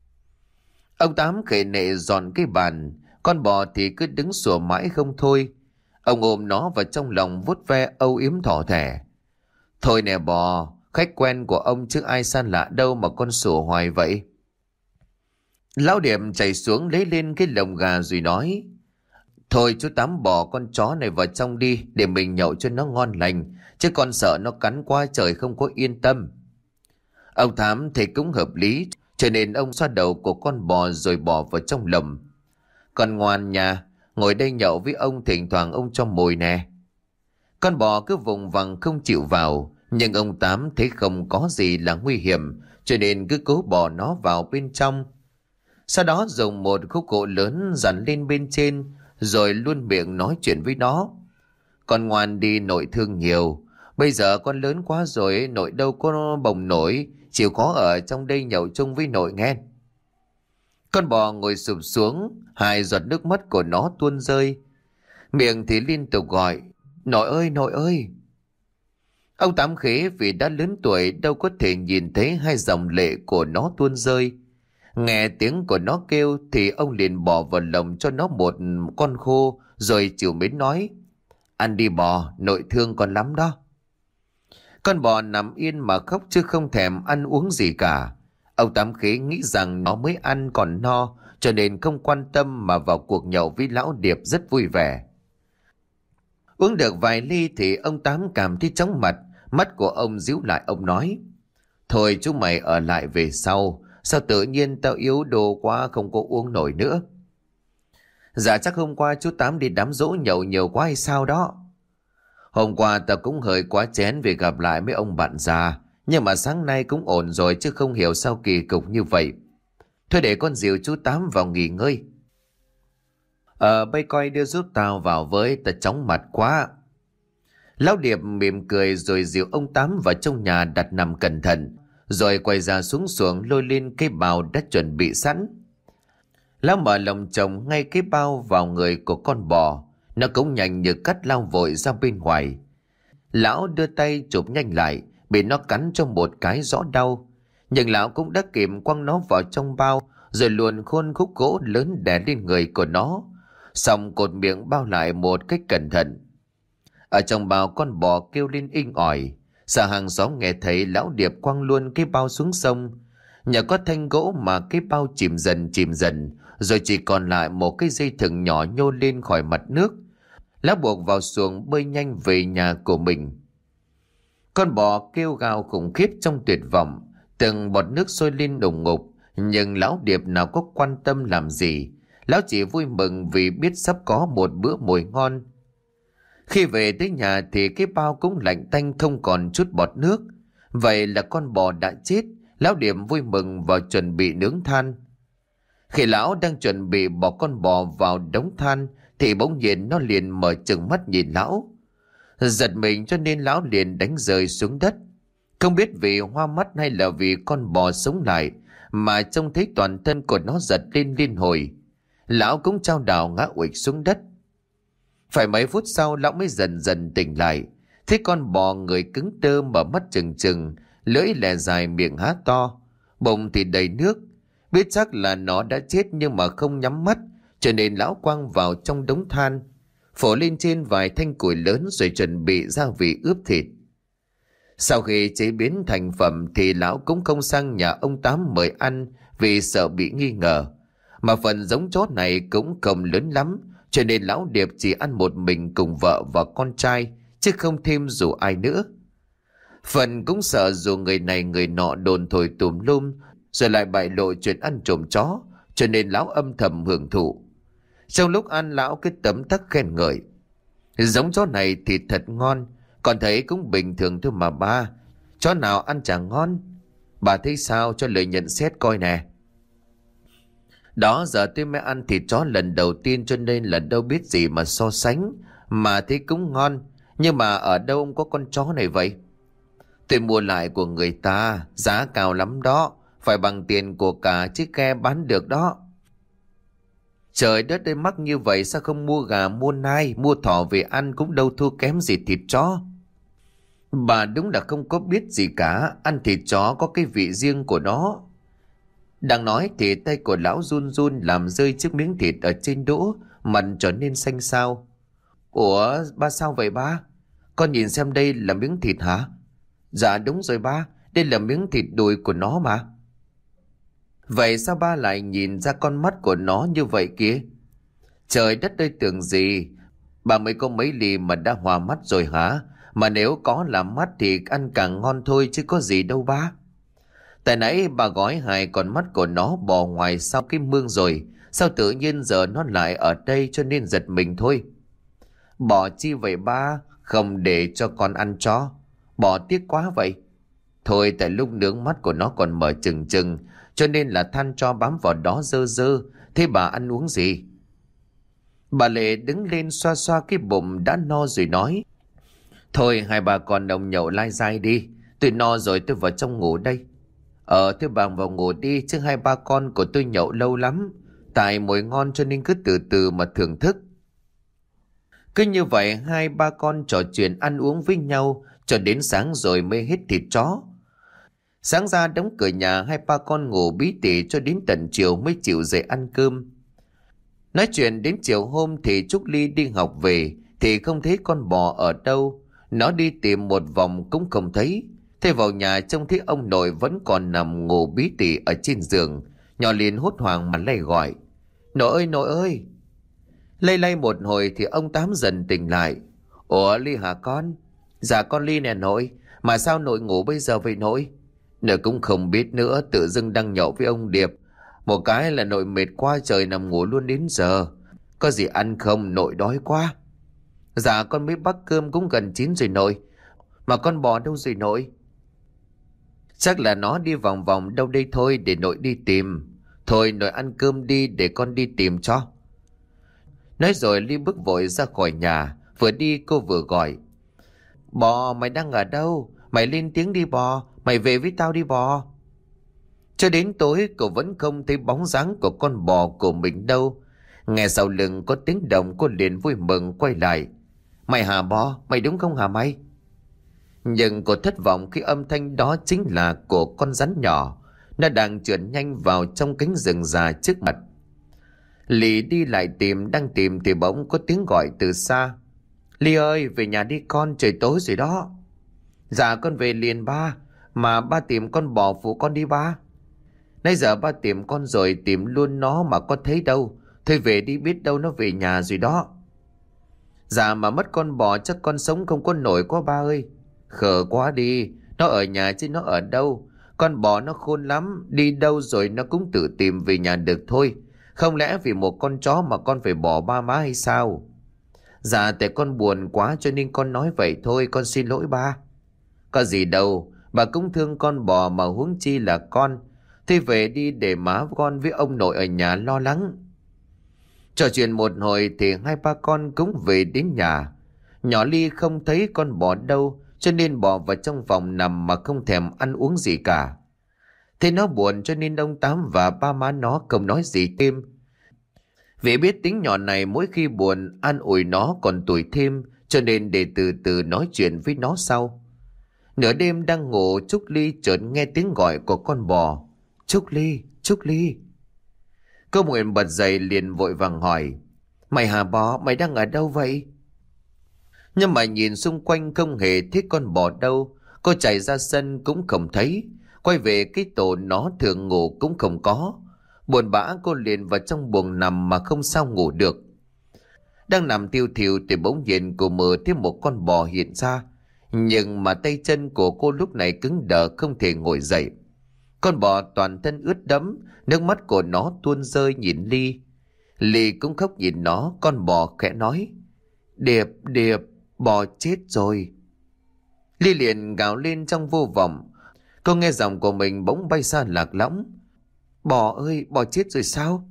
Ông Tám khệ nệ dọn cái bàn. Con bò thì cứ đứng sủa mãi không thôi. Ông ôm nó vào trong lòng vuốt ve âu yếm thỏ thẻ. Thôi nè bò, khách quen của ông chứ ai xa lạ đâu mà con sủa hoài vậy. Lão Điệp chạy xuống lấy lên cái lồng gà rồi nói. Thôi chú Tám bỏ con chó này vào trong đi, để mình nhậu cho nó ngon lành, chứ con sợ nó cắn qua trời không có yên tâm. Ông Tám thấy cũng hợp lý, cho nên ông xoa đầu của con bò rồi bỏ vào trong lồng. Con ngoan nha, ngồi đây nhậu với ông, thỉnh thoảng ông cho mồi nè. Con bò cứ vùng vằng không chịu vào, nhưng ông Tám thấy không có gì là nguy hiểm, cho nên cứ cố bỏ nó vào bên trong. Sau đó dùng một khúc gỗ lớn dàn lên bên trên, rồi luôn miệng nói chuyện với nó. Con ngoan đi, nội thương nhiều. Bây giờ con lớn quá rồi, nội đâu có bồng nổi, chịu khó ở trong đây nhậu chung với nội nghe. Con bò ngồi sụp xuống, hai giọt nước mắt của nó tuôn rơi. Miệng thì liên tục gọi, nội ơi, nội ơi. Ông Tám khế vì đã lớn tuổi đâu có thể nhìn thấy hai dòng lệ của nó tuôn rơi. Nghe tiếng của nó kêu thì ông liền bỏ vào lồng cho nó một con khô, rồi chịu mến nói. Ăn đi bò, nội thương con lắm đó. Con bò nằm yên mà khóc chứ không thèm ăn uống gì cả. Ông Tám khế nghĩ rằng nó mới ăn còn no, cho nên không quan tâm mà vào cuộc nhậu với lão Điệp rất vui vẻ. Uống được vài ly thì ông Tám cảm thấy chóng mặt, mắt của ông díu lại. Ông nói. Thôi chú mày ở lại về sau, sao tự nhiên tao yếu đồ quá không có uống nổi nữa. Dạ chắc hôm qua chú Tám đi đám dỗ nhậu nhiều quá hay sao đó. Hôm qua tao cũng hơi quá chén vì gặp lại mấy ông bạn già, nhưng mà sáng nay cũng ổn rồi, chứ không hiểu sao kỳ cục như vậy. Thôi để con dìu chú Tám vào nghỉ ngơi. Ờ bây coi đưa giúp tao vào với, tao chóng mặt quá. Lão Điệp mỉm cười rồi dìu ông Tám vào trong nhà đặt nằm cẩn thận, rồi quay ra xuống xuồng lôi lên cái bào đã chuẩn bị sẵn. Lão mở lồng chồng ngay cái bao vào người của con bò. Nó cũng nhanh như cắt lao vội ra bên ngoài. Lão đưa tay chụp nhanh lại, bị nó cắn cho một cái rõ đau. Nhưng lão cũng đã kịp quăng nó vào trong bao, rồi luồn khuôn khúc gỗ lớn đè lên người của nó. Xong cột miệng bao lại một cách cẩn thận. Ở trong bao con bò kêu lên inh ỏi. Sợ hàng xóm nghe thấy, lão Điệp quăng luôn cái bao xuống sông. Nhờ có thanh gỗ mà cái bao chìm dần chìm dần, rồi chỉ còn lại một cái dây thừng nhỏ nhô lên khỏi mặt nước. Lão buộc vào xuồng bơi nhanh về nhà của mình. Con bò kêu gào khủng khiếp trong tuyệt vọng, từng bọt nước sôi lên đùng ngục. Nhưng lão Điệp nào có quan tâm làm gì. Lão chỉ vui mừng vì biết sắp có một bữa mồi ngon. Khi về tới nhà thì cái bao cũng lạnh tanh, không còn chút bọt nước. Vậy là con bò đã chết. Lão Điệp vui mừng và chuẩn bị nướng than. Khi lão đang chuẩn bị bỏ con bò vào đống than thì bỗng nhiên nó liền mở trừng mắt nhìn lão. Giật mình cho nên lão liền đánh rơi xuống đất. Không biết vì hoa mắt hay là vì con bò sống lại mà trông thấy toàn thân của nó giật lên liên hồi. Lão cũng chao đảo ngã uịch xuống đất. Phải mấy phút sau lão mới dần dần tỉnh lại. Thấy con bò người cứng đơ, mở mắt trừng trừng, lưỡi lè dài, miệng há to, bụng thì đầy nước. Biết chắc là nó đã chết nhưng mà không nhắm mắt, cho nên lão quăng vào trong đống than, phổ lên trên vài thanh củi lớn rồi chuẩn bị gia vị ướp thịt. Sau khi chế biến thành phẩm thì lão cũng không sang nhà ông Tám mời ăn vì sợ bị nghi ngờ. Mà phần giống chó này cũng không lớn lắm, cho nên lão Điệp chỉ ăn một mình cùng vợ và con trai, chứ không thêm dù ai nữa. Phần cũng sợ dù người này người nọ đồn thổi tùm lum, rồi lại bại lộ chuyện ăn trộm chó, cho nên lão âm thầm hưởng thụ. Trong lúc ăn, lão cứ tấm tắc khen ngợi: giống chó này thì thật ngon, còn thấy cũng bình thường thôi mà ba, chó nào ăn chả ngon. Bà thấy sao, cho lời nhận xét coi nè. Đó, giờ tôi mới ăn thịt chó lần đầu tiên cho nên là đâu biết gì mà so sánh, mà thấy cũng ngon. Nhưng mà ở đâu ông có con chó này vậy? Tôi mua lại của người ta, giá cao lắm đó, phải bằng tiền của cả chiếc ghe bán được đó. Trời đất ơi, mắc như vậy sao không mua gà, mua nai, mua thỏ về ăn cũng đâu thua kém gì thịt chó. Bà đúng là không có biết gì cả, ăn thịt chó có cái vị riêng của nó. Đang nói thì tay của lão run run làm rơi chiếc miếng thịt ở trên đũa, mặt trở nên xanh xao. Ủa, ba sao vậy ba? Con nhìn xem, đây là miếng thịt hả? Dạ đúng rồi ba, đây là miếng thịt đùi của nó mà. Vậy sao ba lại nhìn ra con mắt của nó như vậy kia? Trời đất ơi, tưởng gì bà mới có mấy ly mà đã hòa mắt rồi hả? Mà nếu có làm mắt thì ăn càng ngon thôi chứ có gì đâu ba. Tại nãy bà gói hai con mắt của nó bò ngoài sau cái mương rồi, sao tự nhiên giờ nó lại ở đây, cho nên giật mình thôi. Bỏ chi vậy ba? Không để cho con ăn chó, bỏ tiếc quá vậy. Thôi, tại lúc nướng mắt của nó còn mở trừng trừng, cho nên là than cho bám vào đó dơ dơ. Thế bà ăn uống gì? Bà Lệ đứng lên xoa xoa cái bụng đã no rồi nói: Thôi hai bà con đồng nhậu lai dai đi, tôi no rồi, tôi vào trong ngủ đây. Ờ tôi bằng vào ngủ đi, chứ hai ba con của tôi nhậu lâu lắm, tại mồi ngon cho nên cứ từ từ mà thưởng thức. Cứ như vậy hai ba con trò chuyện ăn uống với nhau cho đến sáng rồi mới hết thịt chó. Sáng ra đóng cửa nhà, hai ba con ngủ bí tỉ cho đến tận chiều mới chịu dậy ăn cơm. Nói chuyện đến chiều hôm thì Trúc Ly đi học về thì không thấy con bò ở đâu. Nó đi tìm một vòng cũng không thấy. Thế vào nhà trông thấy ông nội vẫn còn nằm ngủ bí tỉ ở trên giường. Nhỏ liền hốt hoảng mà lay gọi: Nội ơi, nội ơi! Lay lay một hồi thì ông Tám dần tỉnh lại. Ủa Ly hả con? Dạ con Ly nè nội. Mà sao nội ngủ bây giờ vậy nội? Nội cũng không biết nữa, tự dưng đang nhậu với ông Điệp. Một cái là nội mệt quá trời nằm ngủ luôn đến giờ. Có gì ăn không, nội đói quá. Dạ con mới bắt cơm cũng gần chín rồi nội. Mà con bò đâu rồi nội? Chắc là nó đi vòng vòng đâu đây thôi, để nội đi tìm. Thôi nội ăn cơm đi để con đi tìm cho. Nói rồi Ly bước vội ra khỏi nhà. Vừa đi cô vừa gọi: Bò, mày đang ở đâu? Mày lên tiếng đi bò, mày về với tao đi bò. Cho đến tối cô vẫn không thấy bóng dáng của con bò của mình đâu. Nghe sau lưng có tiếng động, cô liền vui mừng quay lại. Mày hả bò? Mày đúng không hả mày? Nhưng cô thất vọng khi âm thanh đó chính là của con rắn nhỏ. Nó đang trượt nhanh vào trong cánh rừng già trước mặt. Lì đi lại tìm, đang tìm thì bỗng có tiếng gọi từ xa. Ly ơi, về nhà đi con, trời tối rồi đó. Dạ con về liền ba. Mà ba tìm con bò phụ con đi ba. Nãy giờ ba tìm con rồi, tìm luôn nó mà có thấy đâu. Thôi về đi, biết đâu nó về nhà rồi đó. Dạ mà mất con bò chắc con sống không có nổi quá ba ơi. Khờ quá đi, nó ở nhà chứ nó ở đâu. Con bò nó khôn lắm, đi đâu rồi nó cũng tự tìm về nhà được thôi. Không lẽ vì một con chó mà con phải bỏ ba má hay sao? Dạ tại con buồn quá cho nên con nói vậy thôi, con xin lỗi ba. Có gì đâu, bà cũng thương con bò mà huống chi là con. Thế về đi để má con với ông nội ở nhà lo lắng. Trò chuyện một hồi thì hai ba con cũng về đến nhà. Nhỏ Ly không thấy con bò đâu, cho nên bò vào trong phòng nằm mà không thèm ăn uống gì cả. Thế nó buồn cho nên ông Tám và ba má nó không nói gì thêm. Vì biết tính nhỏ này mỗi khi buồn an ủi nó còn tủi thêm, cho nên để từ từ nói chuyện với nó sau. Nửa đêm đang ngủ, Trúc Ly chợt nghe tiếng gọi của con bò. Trúc Ly, Trúc Ly. Cô Nguyện bật dậy liền vội vàng hỏi. Mày hả bò, mày đang ở đâu vậy? Nhưng mà nhìn xung quanh không hề thấy con bò đâu. Cô chạy ra sân cũng không thấy. Quay về cái tổ nó thường ngủ cũng không có. Buồn bã cô liền vào trong buồng nằm mà không sao ngủ được. Đang nằm tiêu thìu thì bỗng nhiên cô mơ thấy một con bò hiện ra. Nhưng mà tay chân của cô lúc này cứng đờ không thể ngồi dậy. Con bò toàn thân ướt đẫm, nước mắt của nó tuôn rơi nhìn Ly. Ly cũng khóc nhìn nó, con bò khẽ nói. Điệp, Điệp, bò chết rồi. Ly liền gào lên trong vô vọng. Cô nghe giọng của mình bỗng bay xa lạc lõng. Bò ơi, bò chết rồi sao?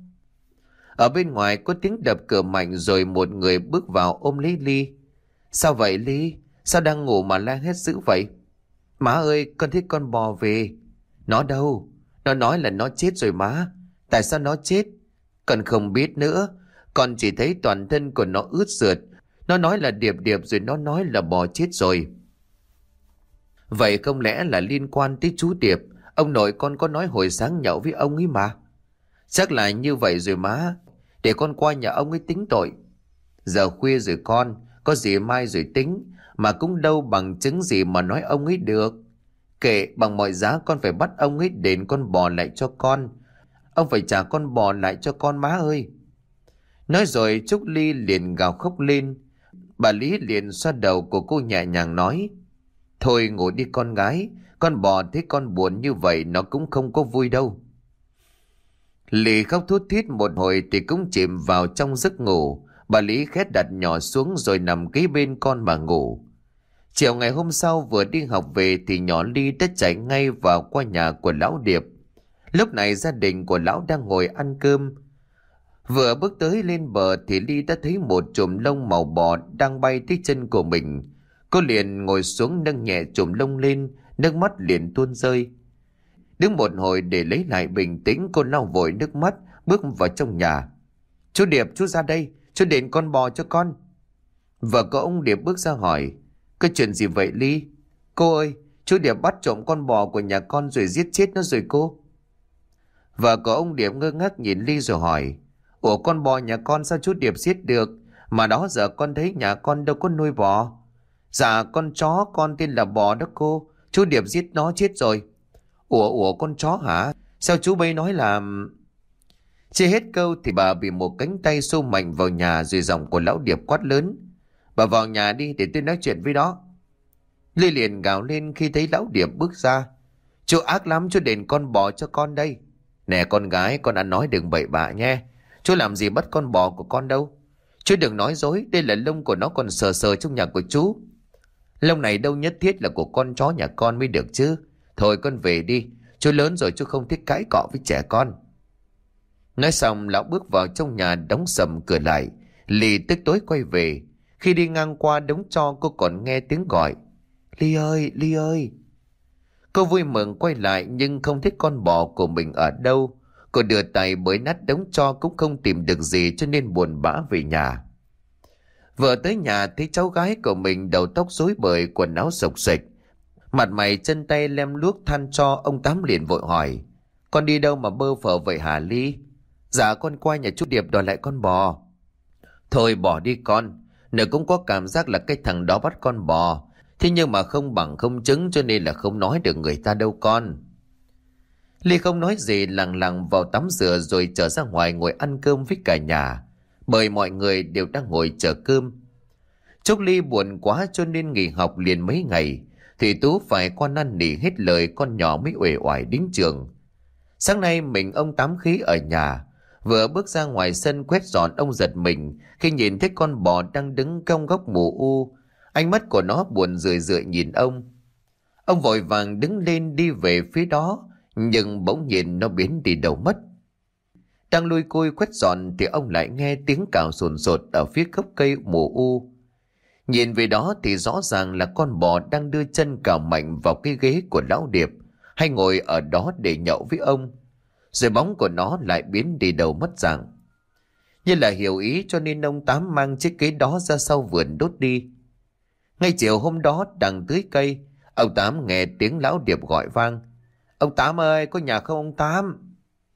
Ở bên ngoài có tiếng đập cửa mạnh rồi một người bước vào ôm lấy Ly. Sao vậy Ly? Sao đang ngủ mà la hét dữ vậy? Má ơi, con thấy con bò về. Nó đâu? Nó nói là nó chết rồi má. Tại sao nó chết? Con không biết nữa. Con chỉ thấy toàn thân của nó ướt rượt. Nó nói là Điệp Điệp rồi nó nói là bò chết rồi. Vậy không lẽ là liên quan tới chú Điệp? Ông nội con có nói hồi sáng nhậu với ông ấy mà. Chắc là như vậy rồi má. Để con qua nhà ông ấy tính tội. Giờ khuya rồi con, có gì mai rồi tính. Mà cũng đâu bằng chứng gì mà nói ông ấy được. Kệ, bằng mọi giá con phải bắt ông ấy đền con bò lại cho con. Ông phải trả con bò lại cho con má ơi. Nói rồi Trúc Ly liền gào khóc lên. Bà Lý liền xoa đầu của cô nhẹ nhàng nói. Thôi ngủ đi con gái. Con bò thấy con buồn như vậy nó cũng không có vui đâu. Lì khóc thút thít một hồi thì cũng chìm vào trong giấc ngủ. Bà Lý khét đặt nhỏ xuống rồi nằm kế bên con mà ngủ. Chiều ngày hôm sau vừa đi học về thì nhỏ Ly đã chạy ngay vào qua nhà của lão Điệp. Lúc này gia đình của lão đang ngồi ăn cơm. Vừa bước tới lên bờ thì Ly đã thấy một chùm lông màu bò đang bay tới chân của mình. Cô liền ngồi xuống nâng nhẹ chùm lông lên, nước mắt liền tuôn rơi. Đứng một hồi để lấy lại bình tĩnh, cô lau vội nước mắt bước vào trong nhà. Chú Điệp, chú ra đây, chú đền con bò cho con. Vợ của ông Điệp bước ra hỏi. Cái chuyện gì vậy Ly? Cô ơi, chú Điệp bắt trộm con bò của nhà con rồi giết chết nó rồi cô. Vợ của ông Điệp ngơ ngác nhìn Ly rồi hỏi. Ủa con bò nhà con sao chú Điệp giết được? Mà đó giờ con thấy nhà con đâu có nuôi bò. Dạ con chó con tên là Bò đó cô. Chú Điệp giết nó chết rồi. Ủa ủa con chó hả? Sao chú bây nói là... Chưa hết câu thì bà bị một cánh tay xô mạnh vào nhà rồi giọng của lão Điệp quát lớn. Bà vào nhà đi để tôi nói chuyện với nó. Ly liền gào lên khi thấy lão Điệp bước ra. Chú ác lắm, chú đền con bò cho con đây. Nè con gái, con ăn nói đừng bậy bạ nhé. Chú làm gì bắt con bò của con đâu. Chú đừng nói dối, đây là lông của nó còn sờ sờ trong nhà của chú. Lông này đâu nhất thiết là của con chó nhà con mới được chứ. Thôi con về đi, chú lớn rồi chú không thích cãi cọ với trẻ con. Nói xong lão bước vào trong nhà đóng sầm cửa lại. Ly tức tối quay về. Khi đi ngang qua đống tro cô còn nghe tiếng gọi. Ly ơi, Ly ơi. Cô vui mừng quay lại nhưng không thấy con bò của mình ở đâu. Cô đưa tay bới nát đống tro cũng không tìm được gì cho nên buồn bã về nhà. Vừa tới nhà thấy cháu gái của mình đầu tóc rối bời, quần áo xộc xệch, mặt mày chân tay lem luốc than tro. Ông Tám liền vội hỏi: Con đi đâu mà bơ phờ vậy hả Ly? Dạ con qua nhà chú Điệp đòi lại con bò. Thôi bỏ đi con, nợ cũng có cảm giác là cái thằng đó bắt con bò. Thế nhưng mà không bằng không chứng cho nên là không nói được người ta đâu con. Ly không nói gì, lặng lặng vào tắm rửa rồi trở ra ngoài ngồi ăn cơm với cả nhà, bởi mọi người đều đang ngồi chờ cơm. Trúc Ly buồn quá cho nên nghỉ học liền mấy ngày. Thì Tú phải qua năn nỉ hết lời con nhỏ mới uể oải đến trường. Sáng nay mình ông Tám khí ở nhà, vừa bước ra ngoài sân quét dọn, ông giật mình khi nhìn thấy con bò đang đứng trong góc mù u. Ánh mắt của nó buồn rười rượi nhìn ông. Ông vội vàng đứng lên đi về phía đó, nhưng bỗng nhiên nó biến đi đâu mất. Đang lui cui quét dọn thì ông lại nghe tiếng cào sồn sột ở phía gốc cây mù u. Nhìn về đó thì rõ ràng là con bò đang đưa chân cào mạnh vào cái ghế của lão Điệp, hay ngồi ở đó để nhậu với ông. Rồi bóng của nó lại biến đi đâu mất dạng. Như là hiểu ý cho nên ông Tám mang chiếc ghế đó ra sau vườn đốt đi. Ngay chiều hôm đó đằng tưới cây, ông Tám nghe tiếng lão Điệp gọi vang: Ông Tám ơi, có nhà không ông Tám?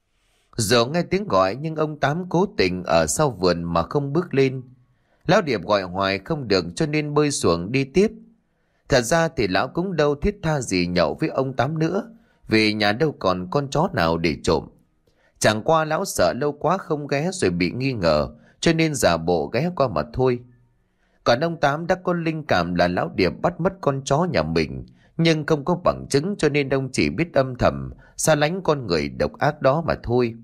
Giờ nghe tiếng gọi nhưng ông Tám cố tình ở sau vườn mà không bước lên. Lão Điệp gọi hoài không được cho nên bơi xuồng đi tiếp. Thật ra thì lão cũng đâu thiết tha gì nhậu với ông Tám nữa, vì nhà đâu còn con chó nào để trộm. Chẳng qua lão sợ lâu quá không ghé rồi bị nghi ngờ, cho nên giả bộ ghé qua mà thôi. Còn ông Tám đã có linh cảm là lão Điệp bắt mất con chó nhà mình, nhưng không có bằng chứng cho nên ông chỉ biết âm thầm xa lánh con người độc ác đó mà thôi.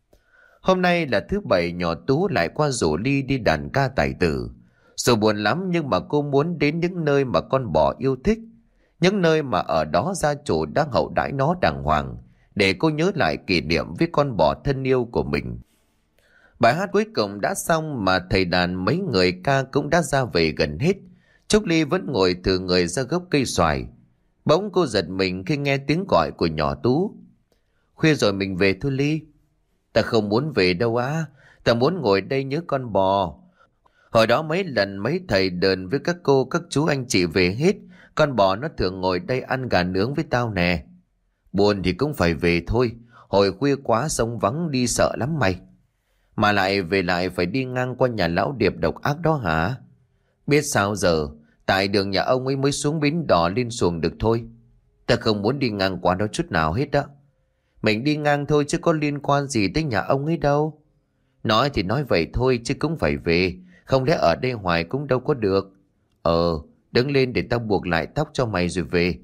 Hôm nay là thứ bảy, nhỏ Tú lại qua rủ Ly đi đàn ca tài tử. Dù buồn lắm nhưng mà cô muốn đến những nơi mà con bò yêu thích, những nơi mà ở đó gia chủ đang hậu đãi nó đàng hoàng, để cô nhớ lại kỷ niệm với con bò thân yêu của mình. Bài hát cuối cùng đã xong mà thầy đàn mấy người ca cũng đã ra về gần hết. Trúc Ly vẫn ngồi thừ người ra gốc cây xoài. Bỗng cô giật mình khi nghe tiếng gọi của nhỏ Tú: Khuya rồi mình về thôi Ly. Ta không muốn về đâu á, ta muốn ngồi đây nhớ con bò. Hồi đó mấy lần mấy thầy đờn với các cô các chú anh chị về hết, con bò nó thường ngồi đây ăn gà nướng với tao nè. Buồn thì cũng phải về thôi, hồi khuya quá sông vắng đi sợ lắm mày. Mà lại về lại phải đi ngang qua nhà lão Điệp độc ác đó hả? Biết sao giờ, tại đường nhà ông ấy mới xuống bến đò lên xuồng được thôi. Ta không muốn đi ngang qua đó chút nào hết đó. Mình đi ngang thôi chứ có liên quan gì tới nhà ông ấy đâu. Nói thì nói vậy thôi chứ cũng phải về, không lẽ ở đây hoài cũng đâu có được. Ờ, đứng lên để tao buộc lại tóc cho mày rồi về.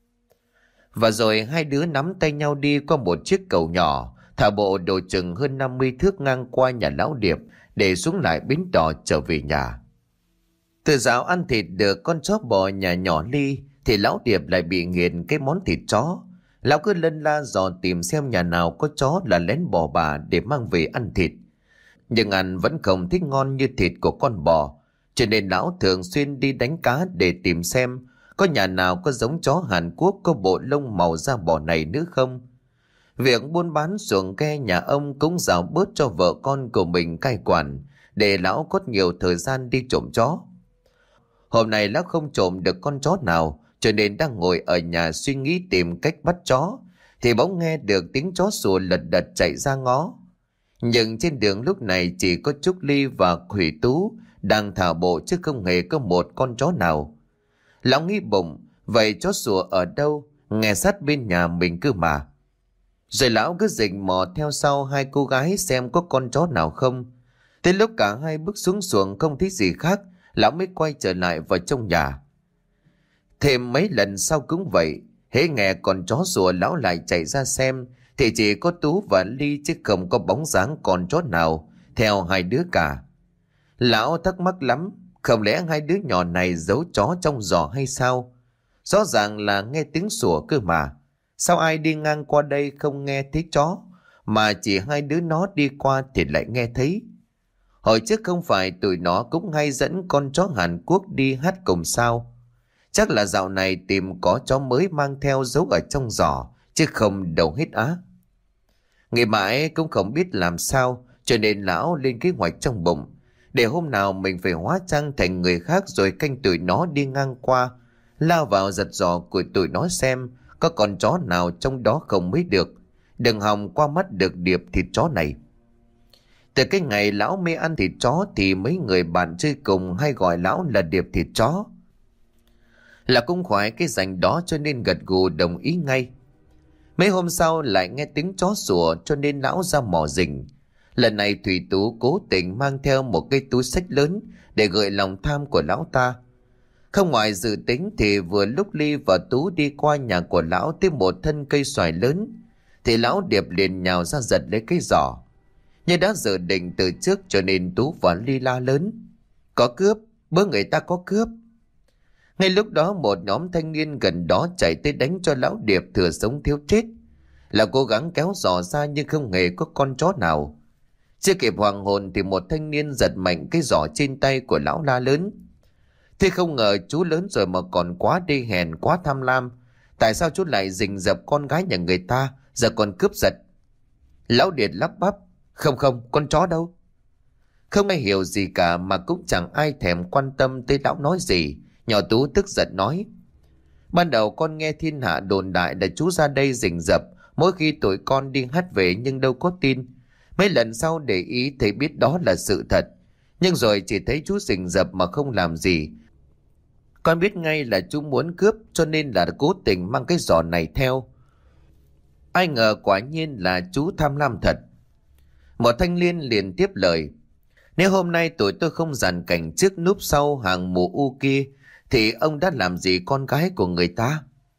Và rồi hai đứa nắm tay nhau đi qua một chiếc cầu nhỏ, thả bộ độ chừng hơn năm mươi thước ngang qua nhà lão Điệp để xuống lại bến đò trở về nhà. Từ dạo ăn thịt được con chó bò nhà nhỏ Ly thì lão Điệp lại bị nghiện cái món thịt chó. Lão cứ lân la dò tìm xem nhà nào có chó là lén bò bà để mang về ăn thịt. Nhưng ăn vẫn không thích ngon như thịt của con bò, cho nên lão thường xuyên đi đánh cá để tìm xem có nhà nào có giống chó Hàn Quốc có bộ lông màu da bò này nữa không. Việc buôn bán xuồng ghe nhà ông cũng rào bớt cho vợ con của mình cai quản, để lão có nhiều thời gian đi trộm chó. Hôm nay lão không trộm được con chó nào, cho nên đang ngồi ở nhà suy nghĩ tìm cách bắt chó, thì bỗng nghe được tiếng chó sủa lật đật chạy ra ngó. Nhưng trên đường lúc này chỉ có Trúc Ly và Thủy Tú đang thả bộ chứ không hề có một con chó nào. Lão nghĩ bụng, vậy chó sủa ở đâu, nghe sát bên nhà mình cơ mà. Rồi lão cứ rình mò theo sau hai cô gái xem có con chó nào không. Tới lúc cả hai bước xuống xuồng không thấy gì khác, lão mới quay trở lại vào trong nhà. Thêm mấy lần sau cũng vậy, hễ nghe con chó sủa lão lại chạy ra xem, thì chỉ có Tú và Ly chứ không có bóng dáng con chó nào theo hai đứa cả. Lão thắc mắc lắm, không lẽ hai đứa nhỏ này giấu chó trong giò hay sao? Rõ ràng là nghe tiếng sủa cơ mà. Sao ai đi ngang qua đây không nghe thấy chó, mà chỉ hai đứa nó đi qua thì lại nghe thấy? Hồi trước không phải tụi nó cũng hay dẫn con chó Hàn Quốc đi hát cùng sao? Chắc là dạo này tìm có chó mới mang theo giấu ở trong giỏ, chứ không đâu hết á. Nghĩ mãi cũng không biết làm sao, cho nên lão lên kế hoạch trong bụng, để hôm nào mình phải hóa trang thành người khác rồi canh tụi nó đi ngang qua, lao vào giật giỏ của tụi nó xem có con chó nào trong đó không mới được. Đừng hòng qua mắt được điệp thịt chó này. Từ cái ngày lão mê ăn thịt chó thì mấy người bạn chơi cùng hay gọi lão là điệp thịt chó. Là cũng khoái cái danh đó cho nên gật gù đồng ý ngay. Mấy hôm sau lại nghe tiếng chó sủa cho nên lão ra mò rình. Lần này Thủy Tú cố tình mang theo một cái túi xách lớn để gợi lòng tham của lão ta. Không ngoài dự tính thì vừa lúc Ly và Tú đi qua nhà của lão tới một thân cây xoài lớn, thì lão Điệp liền nhào ra giật lấy cái giỏ. Nhưng đã dự định từ trước cho nên Tú và Ly la lớn: có cướp, bữa người ta có cướp. Ngay lúc đó một nhóm thanh niên gần đó chạy tới đánh cho lão Điệp thừa sống thiếu chết. Là cố gắng kéo giỏ ra nhưng không hề có con chó nào. Chưa kịp hoàng hồn thì một thanh niên giật mạnh cái giỏ trên tay của lão la lớn: thế không ngờ chú lớn rồi mà còn quá đê hèn, quá tham lam. Tại sao chú lại rình rập con gái nhà người ta, giờ còn cướp giật? Lão Điệp lắp bắp: không không, con chó đâu. Không ai hiểu gì cả mà cũng chẳng ai thèm quan tâm tới lão nói gì. Nhỏ Tú tức giận nói: ban đầu con nghe thiên hạ đồn đại là chú ra đây rình rập mỗi khi tụi con đi hát về, nhưng đâu có tin. Mấy lần sau để ý thấy biết đó là sự thật, nhưng rồi chỉ thấy chú rình rập mà không làm gì. Con biết ngay là chú muốn cướp cho nên là cố tình mang cái giỏ này theo. Ai ngờ quả nhiên là chú tham lam thật. Một thanh niên liền tiếp lời: nếu hôm nay tụi tôi không dàn cảnh trước núp sau hàng mù u kia thì ông đã làm gì con gái của người ta?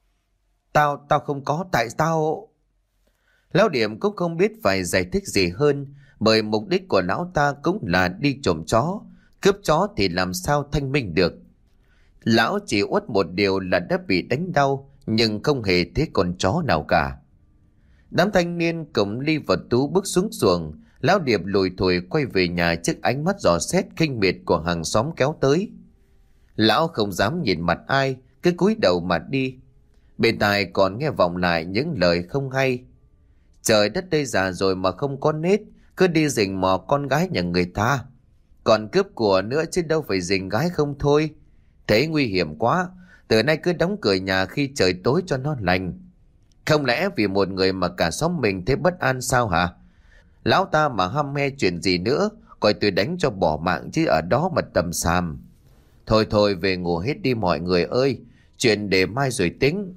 Tao, tao không có, tại tao... Lão Điểm cũng không biết phải giải thích gì hơn, bởi mục đích của lão ta cũng là đi trộm chó. Cướp chó thì làm sao thanh minh được. Lão chỉ uất một điều là đã bị đánh đau, nhưng không hề thấy con chó nào cả. Đám thanh niên cùng Ly và Tú bước xuống xuồng. Lão Điệp lùi thủi quay về nhà trước ánh mắt dò xét khinh miệt của hàng xóm kéo tới. Lão không dám nhìn mặt ai, cứ cúi đầu mà đi. Bên tai còn nghe vọng lại những lời không hay: trời đất đây già rồi mà không có nết, cứ đi rình mò con gái nhà người ta. Còn cướp của nữa chứ đâu phải rình gái không thôi. Thế nguy hiểm quá, từ nay cứ đóng cửa nhà khi trời tối cho nó lành. Không lẽ vì một người mà cả xóm mình thấy bất an sao hả? Lão ta mà hăm he chuyện gì nữa, coi tôi đánh cho bỏ mạng chứ ở đó mà tầm xàm. Thôi thôi, về ngủ hết đi mọi người ơi, chuyện để mai rồi tính.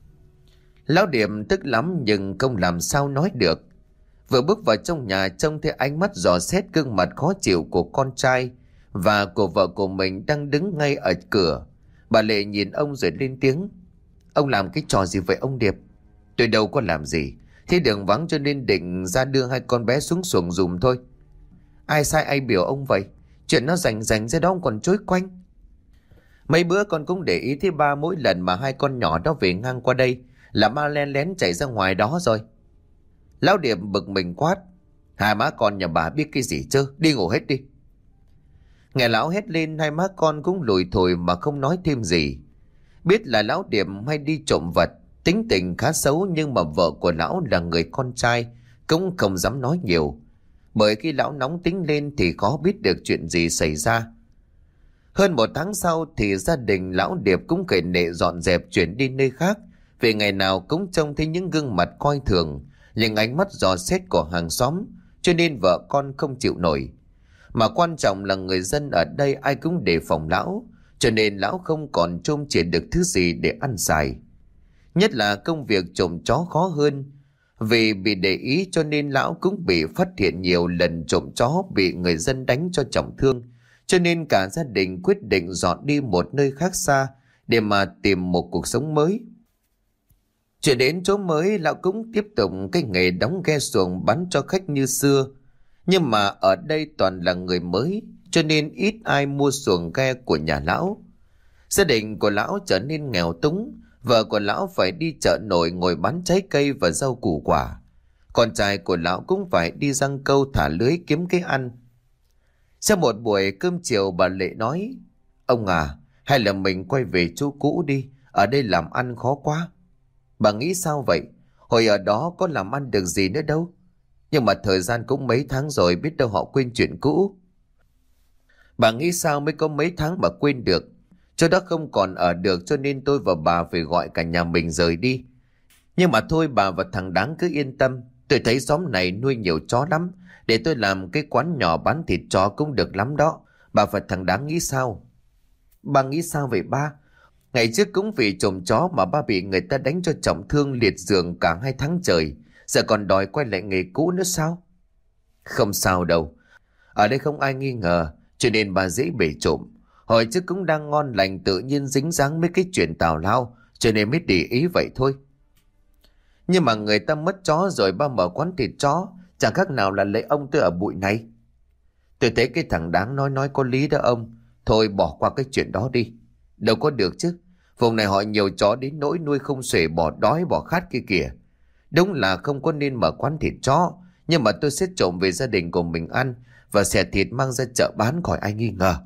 Lão Điểm tức lắm nhưng không làm sao nói được. Vừa bước vào trong nhà trông thấy ánh mắt dò xét gương mặt khó chịu của con trai và của vợ của mình đang đứng ngay ở cửa. Bà Lệ nhìn ông rồi lên tiếng: ông làm cái trò gì vậy ông Điệp? Tôi đâu có làm gì, thế đường vắng cho nên định ra đưa hai con bé xuống xuồng dùm thôi. Ai sai ai biểu ông vậy? Chuyện nó rành rành ra đó ông còn chối quanh. Mấy bữa con cũng để ý thấy ba mỗi lần mà hai con nhỏ đó về ngang qua đây là ba len lén chạy ra ngoài đó rồi. Lão Điệp bực mình quát: hai má con nhà bà biết cái gì chứ, đi ngủ hết đi. Nghe lão hét lên, hai má con cũng lùi thổi mà không nói thêm gì. Biết là lão Điệp hay đi trộm vật, tính tình khá xấu, nhưng mà vợ của lão là người con trai cũng không dám nói nhiều, bởi khi lão nóng tính lên thì khó biết được chuyện gì xảy ra. Hơn một tháng sau thì gia đình lão Điệp cũng kể nệ dọn dẹp chuyển đi nơi khác, vì ngày nào cũng trông thấy những gương mặt coi thường, những ánh mắt dò xét của hàng xóm, cho nên vợ con không chịu nổi. Mà quan trọng là người dân ở đây ai cũng đề phòng lão, cho nên lão không còn trông chỉ được thứ gì để ăn xài. Nhất là công việc trộm chó khó hơn, vì bị để ý cho nên lão cũng bị phát hiện nhiều lần trộm chó bị người dân đánh cho trọng thương, cho nên cả gia đình quyết định dọn đi một nơi khác xa để mà tìm một cuộc sống mới. Chuyển đến chỗ mới, lão cũng tiếp tục cái nghề đóng ghe xuồng bán cho khách như xưa. Nhưng mà ở đây toàn là người mới, cho nên ít ai mua xuồng ghe của nhà lão. Gia đình của lão trở nên nghèo túng, vợ của lão phải đi chợ nổi ngồi bán trái cây và rau củ quả. Con trai của lão cũng phải đi giăng câu thả lưới kiếm cái ăn. Sau một buổi cơm chiều, bà Lệ nói: ông à, Hay là mình quay về chỗ cũ đi, ở đây làm ăn khó quá. Bà nghĩ sao vậy? Hồi ở đó có làm ăn được gì nữa đâu. Nhưng mà thời gian cũng mấy tháng rồi, biết đâu họ quên chuyện cũ. Bà nghĩ sao mới có mấy tháng mà quên được? Chỗ đó không còn ở được cho nên tôi và bà phải gọi cả nhà mình rời đi. Nhưng mà thôi bà và thằng Đáng cứ yên tâm. Tôi thấy xóm này nuôi nhiều chó lắm. Để tôi làm cái quán nhỏ bán thịt chó cũng được lắm đó. Bà và thằng Đáng nghĩ sao? Bà nghĩ sao vậy ba? Ngày trước cũng vì trộm chó mà ba bị người ta đánh cho trọng thương liệt giường cả hai tháng trời. Giờ còn đòi quay lại nghề cũ nữa sao? Không sao đâu. Ở đây không ai nghi ngờ, cho nên bà dễ bể trộm. Hồi trước cũng đang ngon lành tự nhiên dính dáng mấy cái chuyện tào lao, cho nên mới để ý vậy thôi. Nhưng mà người ta mất chó rồi ba mở quán thịt chó, chẳng khác nào là lấy ông tôi ở bụi này. Tôi thấy cái thằng Đáng nói nói có lý đó ông. Thôi bỏ qua cái chuyện đó đi. Đâu có được chứ. Vùng này họ nhiều chó đến nỗi nuôi không xuể, bỏ đói bỏ khát kia kìa. Đúng là không có nên mở quán thịt chó, nhưng mà tôi sẽ trộm về gia đình của mình ăn và xẻ thịt mang ra chợ bán khỏi ai nghi ngờ.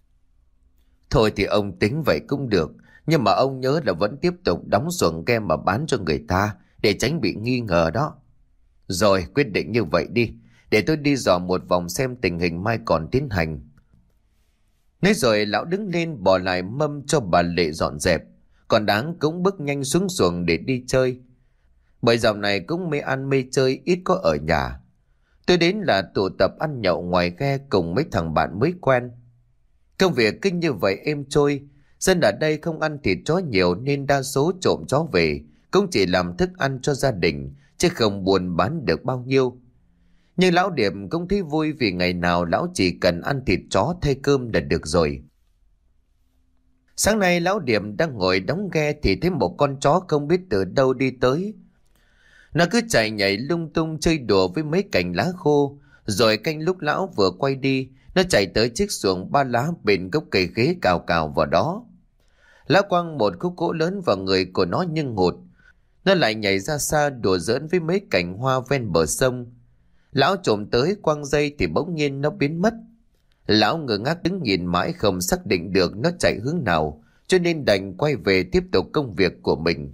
Thôi thì ông tính vậy cũng được, nhưng mà ông nhớ là vẫn tiếp tục đóng xuồng ghe mà bán cho người ta để tránh bị nghi ngờ đó. Rồi quyết định như vậy đi, để tôi đi dò một vòng xem tình hình mai còn tiến hành. Nói rồi lão đứng lên bỏ lại mâm cho bà Lệ dọn dẹp, còn Đáng cũng bước nhanh xuống xuồng để đi chơi. Bởi dạo này cũng mê ăn mê chơi, ít có ở nhà. Tôi đến là tụ tập ăn nhậu ngoài ghe cùng mấy thằng bạn mới quen. Công việc kinh như vậy êm trôi. Dân ở đây không ăn thịt chó nhiều nên đa số trộm chó về cũng chỉ làm thức ăn cho gia đình, chứ không buôn bán được bao nhiêu. Nhưng lão Điệp cũng thấy vui vì ngày nào lão chỉ cần ăn thịt chó thay cơm là được rồi. Sáng nay lão Điệp đang ngồi đóng ghe thì thấy một con chó không biết từ đâu đi tới. Nó cứ chạy nhảy lung tung chơi đùa với mấy cành lá khô, rồi canh lúc lão vừa quay đi, nó chạy tới chiếc xuồng ba lá bên gốc cây khế cào cào vào đó. Lão quăng một khúc gỗ lớn vào người của nó nhưng hụt. Nó lại nhảy ra xa đùa giỡn với mấy cành hoa ven bờ sông. Lão trộm tới quăng dây thì bỗng nhiên nó biến mất. Lão ngơ ngác đứng nhìn mãi không xác định được nó chạy hướng nào, cho nên đành quay về tiếp tục công việc của mình.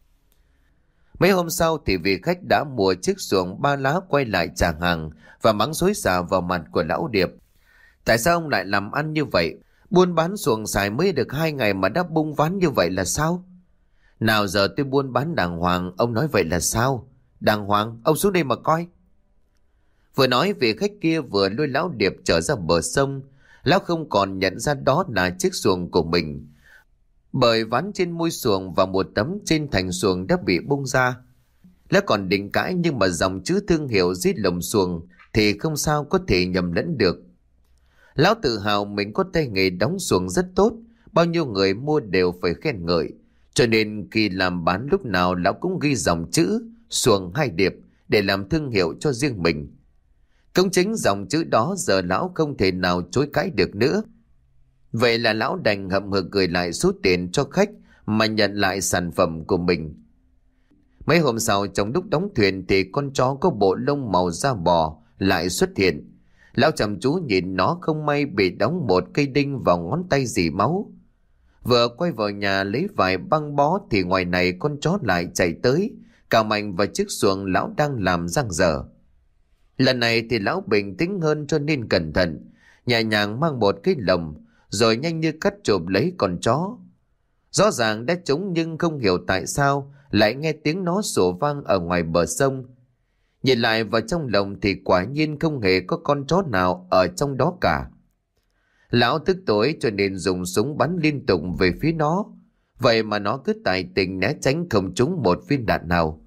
Mấy hôm sau thì vị khách đã mua chiếc xuồng ba lá quay lại trả hàng và mắng xối xả vào mặt của lão Điệp. Tại sao ông lại làm ăn như vậy? Buôn bán xuồng xài mới được hai ngày mà đã bung ván như vậy là sao? Nào giờ tôi buôn bán đàng hoàng, ông nói vậy là sao? Đàng hoàng, ông xuống đây mà coi. Vừa nói vị khách kia vừa lôi lão Điệp trở ra bờ sông. Lão không còn nhận ra đó là chiếc xuồng của mình, bởi ván trên môi xuồng và một tấm trên thành xuồng đã bị bung ra. Lão còn định cãi nhưng mà dòng chữ thương hiệu dưới lồng xuồng thì không sao có thể nhầm lẫn được. Lão tự hào mình có tay nghề đóng xuồng rất tốt, bao nhiêu người mua đều phải khen ngợi, cho nên khi làm bán lúc nào lão cũng ghi dòng chữ xuồng hai điệp để làm thương hiệu cho riêng mình. Cũng chính dòng chữ đó giờ lão không thể nào chối cãi được nữa. Vậy là lão đành hậm hực gửi lại số tiền cho khách mà nhận lại sản phẩm của mình. Mấy hôm sau trong lúc đóng thuyền thì con chó có bộ lông màu da bò lại xuất hiện. Lão chăm chú nhìn nó, không may bị đóng một cây đinh vào ngón tay dì máu. Vừa quay vào nhà lấy vài băng bó thì ngoài này con chó lại chạy tới, cào mạnh vào chiếc xuồng lão đang làm giang dở. Lần này thì lão bình tĩnh hơn cho nên cẩn thận, nhẹ nhàng mang một cái lồng, rồi nhanh như cắt chộp lấy con chó. Rõ ràng đã trúng nhưng không hiểu tại sao lại nghe tiếng nó sủa vang ở ngoài bờ sông. Nhìn lại vào trong lồng thì quả nhiên không hề có con chó nào ở trong đó cả. Lão tức tối cho nên dùng súng bắn liên tục về phía nó. Vậy mà nó cứ tài tình né tránh không trúng một viên đạn nào.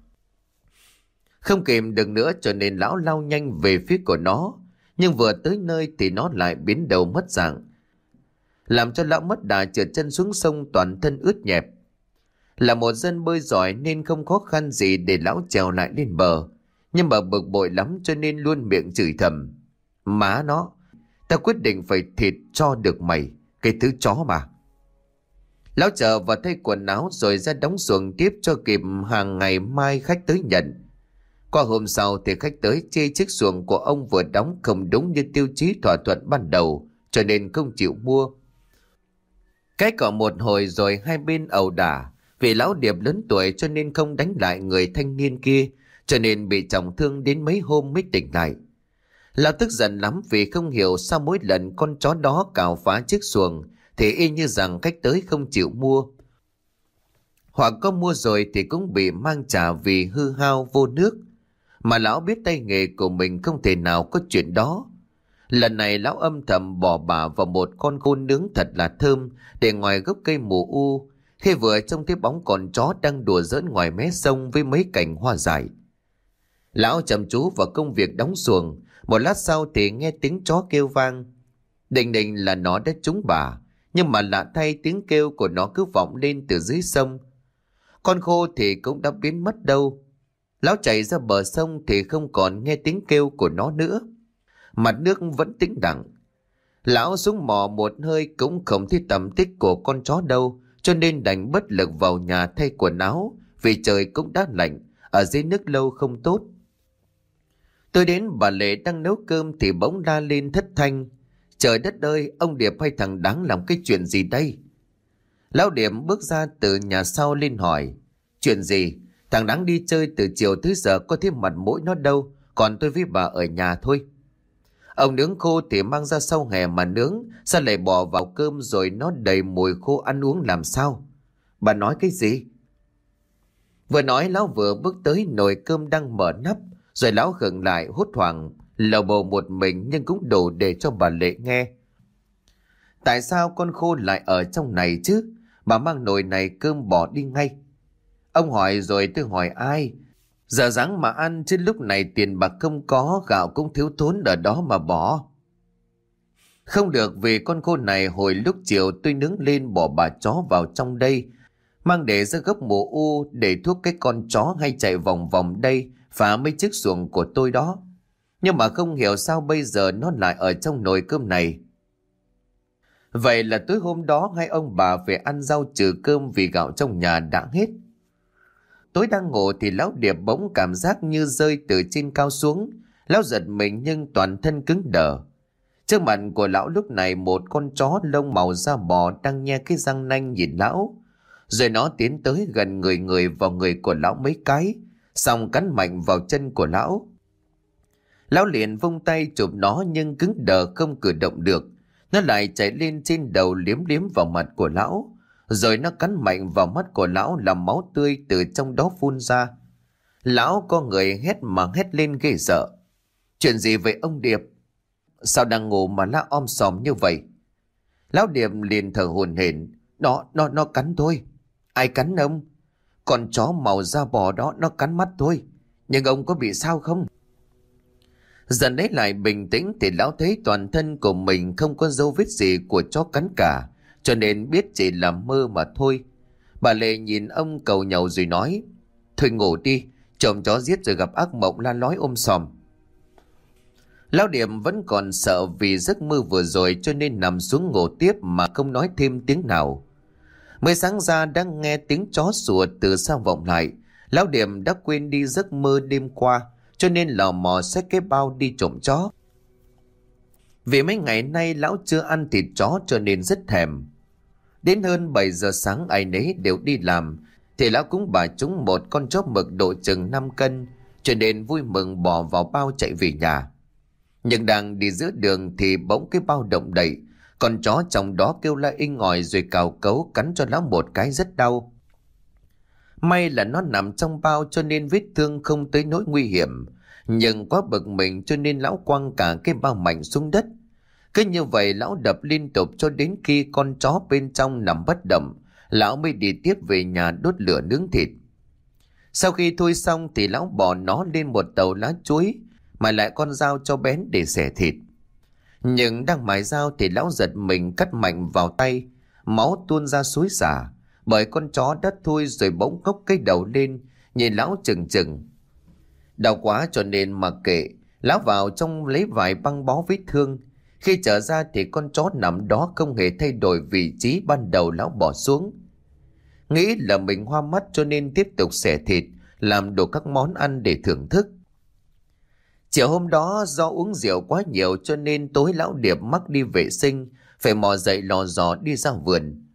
Không kìm được nữa cho nên lão lao nhanh về phía của nó. Nhưng vừa tới nơi thì nó lại biến đầu mất dạng, làm cho lão mất đà trượt chân xuống sông, toàn thân ướt nhẹp. Là một dân bơi giỏi nên không khó khăn gì để lão trèo lại lên bờ, nhưng mà bực bội lắm cho nên luôn miệng chửi thầm: Má nó, ta quyết định phải thịt cho được mày, cái thứ chó mà. Lão chờ và thay quần áo rồi ra đóng xuồng tiếp cho kịp hàng ngày mai khách tới nhận. Qua hôm sau thì khách tới chê chiếc xuồng của ông vừa đóng không đúng như tiêu chí thỏa thuận ban đầu, cho nên không chịu mua. Cái cọ một hồi rồi hai bên ẩu đả. Vì lão Điệp lớn tuổi cho nên không đánh lại người thanh niên kia, cho nên bị trọng thương đến mấy hôm mới tỉnh lại. Lão tức giận lắm vì không hiểu sao mỗi lần con chó đó cào phá chiếc xuồng thì y như rằng khách tới không chịu mua. Hoặc có mua rồi thì cũng bị mang trả vì hư hao vô nước. Mà lão biết tay nghề của mình không thể nào có chuyện đó. Lần này lão âm thầm bỏ bả vào một con khô nướng thật là thơm để ngoài gốc cây mù u, khi vừa trông thấy bóng con chó đang đùa giỡn ngoài mé sông với mấy cành hoa dại. Lão chăm chú vào công việc đóng xuồng. Một lát sau thì nghe tiếng chó kêu vang. Định định là nó đã trúng bả, nhưng mà lạ thay tiếng kêu của nó cứ vọng lên từ dưới sông. Con khô thì cũng đã biến mất đâu. Lão chạy ra bờ sông thì không còn nghe tiếng kêu của nó nữa. Mặt nước vẫn tĩnh lặng. Lão xuống mò một hơi cũng không thấy tầm tích của con chó đâu, cho nên đành bất lực vào nhà thay quần áo, vì trời cũng đã lạnh, ở dưới nước lâu không tốt. Tôi đến bà Lệ đang nấu cơm thì bỗng la lên thất thanh. Trời đất ơi, ông Điệp hay thằng Đáng làm cái chuyện gì đây? Lão Điệp bước ra từ nhà sau lên hỏi. Chuyện gì? Thằng Đáng đi chơi từ chiều tới giờ có thấy mặt mũi nó đâu, còn tôi với bà ở nhà thôi. Ông nướng khô thì mang ra sau hè mà nướng, sao lại bỏ vào cơm rồi nó đầy mùi khô ăn uống làm sao? Bà nói cái gì? Vừa nói lão vừa bước tới nồi cơm đang mở nắp, rồi lão khựng lại hốt hoảng, lầu bầu một mình nhưng cũng đủ để cho bà Lệ nghe. Tại sao con khô lại ở trong này chứ? Bà mang nồi này cơm bỏ đi ngay. Ông hỏi rồi tôi hỏi ai? Giờ dáng mà ăn chứ lúc này tiền bạc không có, gạo cũng thiếu thốn ở đó mà bỏ. Không được, vì con khô này hồi lúc chiều tôi nướng lên bỏ bà chó vào trong đây, mang để ra gốc mùa u để thuốc cái con chó hay chạy vòng vòng đây phá mấy chiếc xuồng của tôi đó. Nhưng mà không hiểu sao bây giờ nó lại ở trong nồi cơm này. Vậy là tối hôm đó hai ông bà về ăn rau trừ cơm vì gạo trong nhà đã hết. Tối đang ngủ thì lão Điệp bỗng cảm giác như rơi từ trên cao xuống. Lão giật mình nhưng toàn thân cứng đờ. Trước mặt của lão lúc này một con chó lông màu da bò đang nhe cái răng nanh nhìn lão. Rồi nó tiến tới gần người người vào người của lão mấy cái, xong cắn mạnh vào chân của lão. Lão liền vung tay chụp nó nhưng cứng đờ không cử động được. Nó lại chạy lên trên đầu liếm liếm vào mặt của lão. Rồi nó cắn mạnh vào mắt của lão làm máu tươi từ trong đó phun ra. Lão có người hét mà hét lên ghê sợ. Chuyện gì vậy ông Điệp? Sao đang ngủ mà la om sòm như vậy? Lão Điệp liền thở hổn hển. Nó, nó, nó cắn thôi. Ai cắn ông? Con chó màu da bò đó nó cắn mắt thôi. Nhưng ông có bị sao không? Dần đấy lại bình tĩnh thì lão thấy toàn thân của mình không có dấu vết gì của chó cắn cả, cho nên biết chỉ là mơ mà thôi. Bà Lệ nhìn ông cầu nhàu rồi nói. Thôi ngủ đi, chồng chó giết rồi gặp ác mộng la lói ôm sòm. Lão Điểm vẫn còn sợ vì giấc mơ vừa rồi cho nên nằm xuống ngủ tiếp mà không nói thêm tiếng nào. Mới sáng ra đang nghe tiếng chó sủa từ xa vọng lại. Lão Điểm đã quên đi giấc mơ đêm qua, cho nên lò mò xách cái bao đi trộm chó. Vì mấy ngày nay lão chưa ăn thịt chó cho nên rất thèm. Đến hơn bảy giờ sáng ai nấy đều đi làm, thì lão cũng bả trúng một con chó mực độ chừng năm cân, cho nên vui mừng bỏ vào bao chạy về nhà. Nhưng đang đi giữa đường thì bỗng cái bao động đậy, con chó trong đó kêu la inh ỏi rồi cào cấu cắn cho lão một cái rất đau. May là nó nằm trong bao cho nên vết thương không tới nỗi nguy hiểm, nhưng quá bực mình cho nên lão quăng cả cái bao mạnh xuống đất. Cứ như vậy lão đập liên tục cho đến khi con chó bên trong nằm bất động, lão mới đi tiếp về nhà đốt lửa nướng thịt. Sau khi thôi xong thì lão bỏ nó lên một tàu lá chuối, mài lại con dao cho bén để xẻ thịt. Nhưng đang mài dao thì lão giật mình cắt mạnh vào tay, máu tuôn ra xối xả, bởi con chó đã thui rồi bỗng ngóc cái đầu lên, nhìn lão chừng chừng. Đau quá cho nên mặc kệ, lão vào trong lấy vài băng bó vết thương. Khi trở ra thì con chó nằm đó không hề thay đổi vị trí ban đầu lão bỏ xuống. Nghĩ là mình hoa mắt cho nên tiếp tục xẻ thịt, làm đủ các món ăn để thưởng thức. Chiều hôm đó do uống rượu quá nhiều cho nên tối lão Điệp mắc đi vệ sinh, phải mò dậy lò dò đi ra vườn.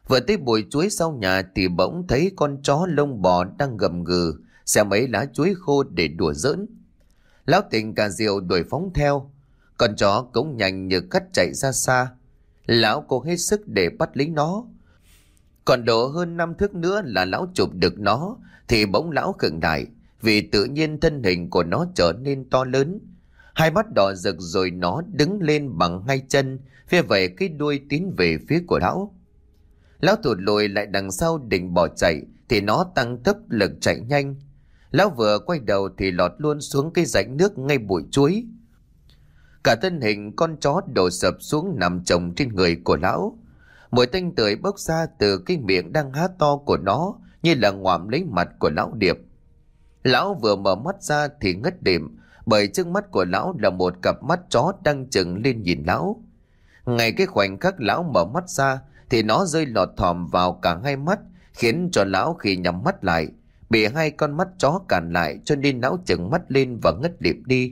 Vừa tới bụi chuối sau nhà thì bỗng thấy con chó lông bò đang gầm gừ xẻ mấy lá chuối khô để đùa giỡn. Lão tỉnh cả rượu đuổi phóng theo. Con chó cũng nhanh như cắt chạy ra xa. Lão cố hết sức để bắt lấy nó. Còn độ hơn năm thước nữa là lão chụp được nó thì bỗng lão khựng lại, vì tự nhiên thân hình của nó trở nên to lớn. Hai mắt đỏ rực rồi nó đứng lên bằng hai chân, phía về cái đuôi tiến về phía của lão. Lão thụt lùi lại đằng sau định bỏ chạy thì nó tăng tốc lực chạy nhanh. Lão vừa quay đầu thì lọt luôn xuống cái rãnh nước ngay bụi chuối. Cả thân hình con chó đổ sập xuống nằm chồng trên người của lão. Mùi tanh tưởi bốc ra từ cái miệng đang há to của nó như là ngoạm lấy mặt của lão Điệp. Lão vừa mở mắt ra thì ngất đệm, bởi trước mắt của lão là một cặp mắt chó đang chừng lên nhìn lão. Ngay cái khoảnh khắc lão mở mắt ra thì nó rơi lọt thỏm vào cả hai mắt, khiến cho lão khi nhắm mắt lại bị hai con mắt chó cản lại, cho nên lão chừng mắt lên và ngất lịm đi.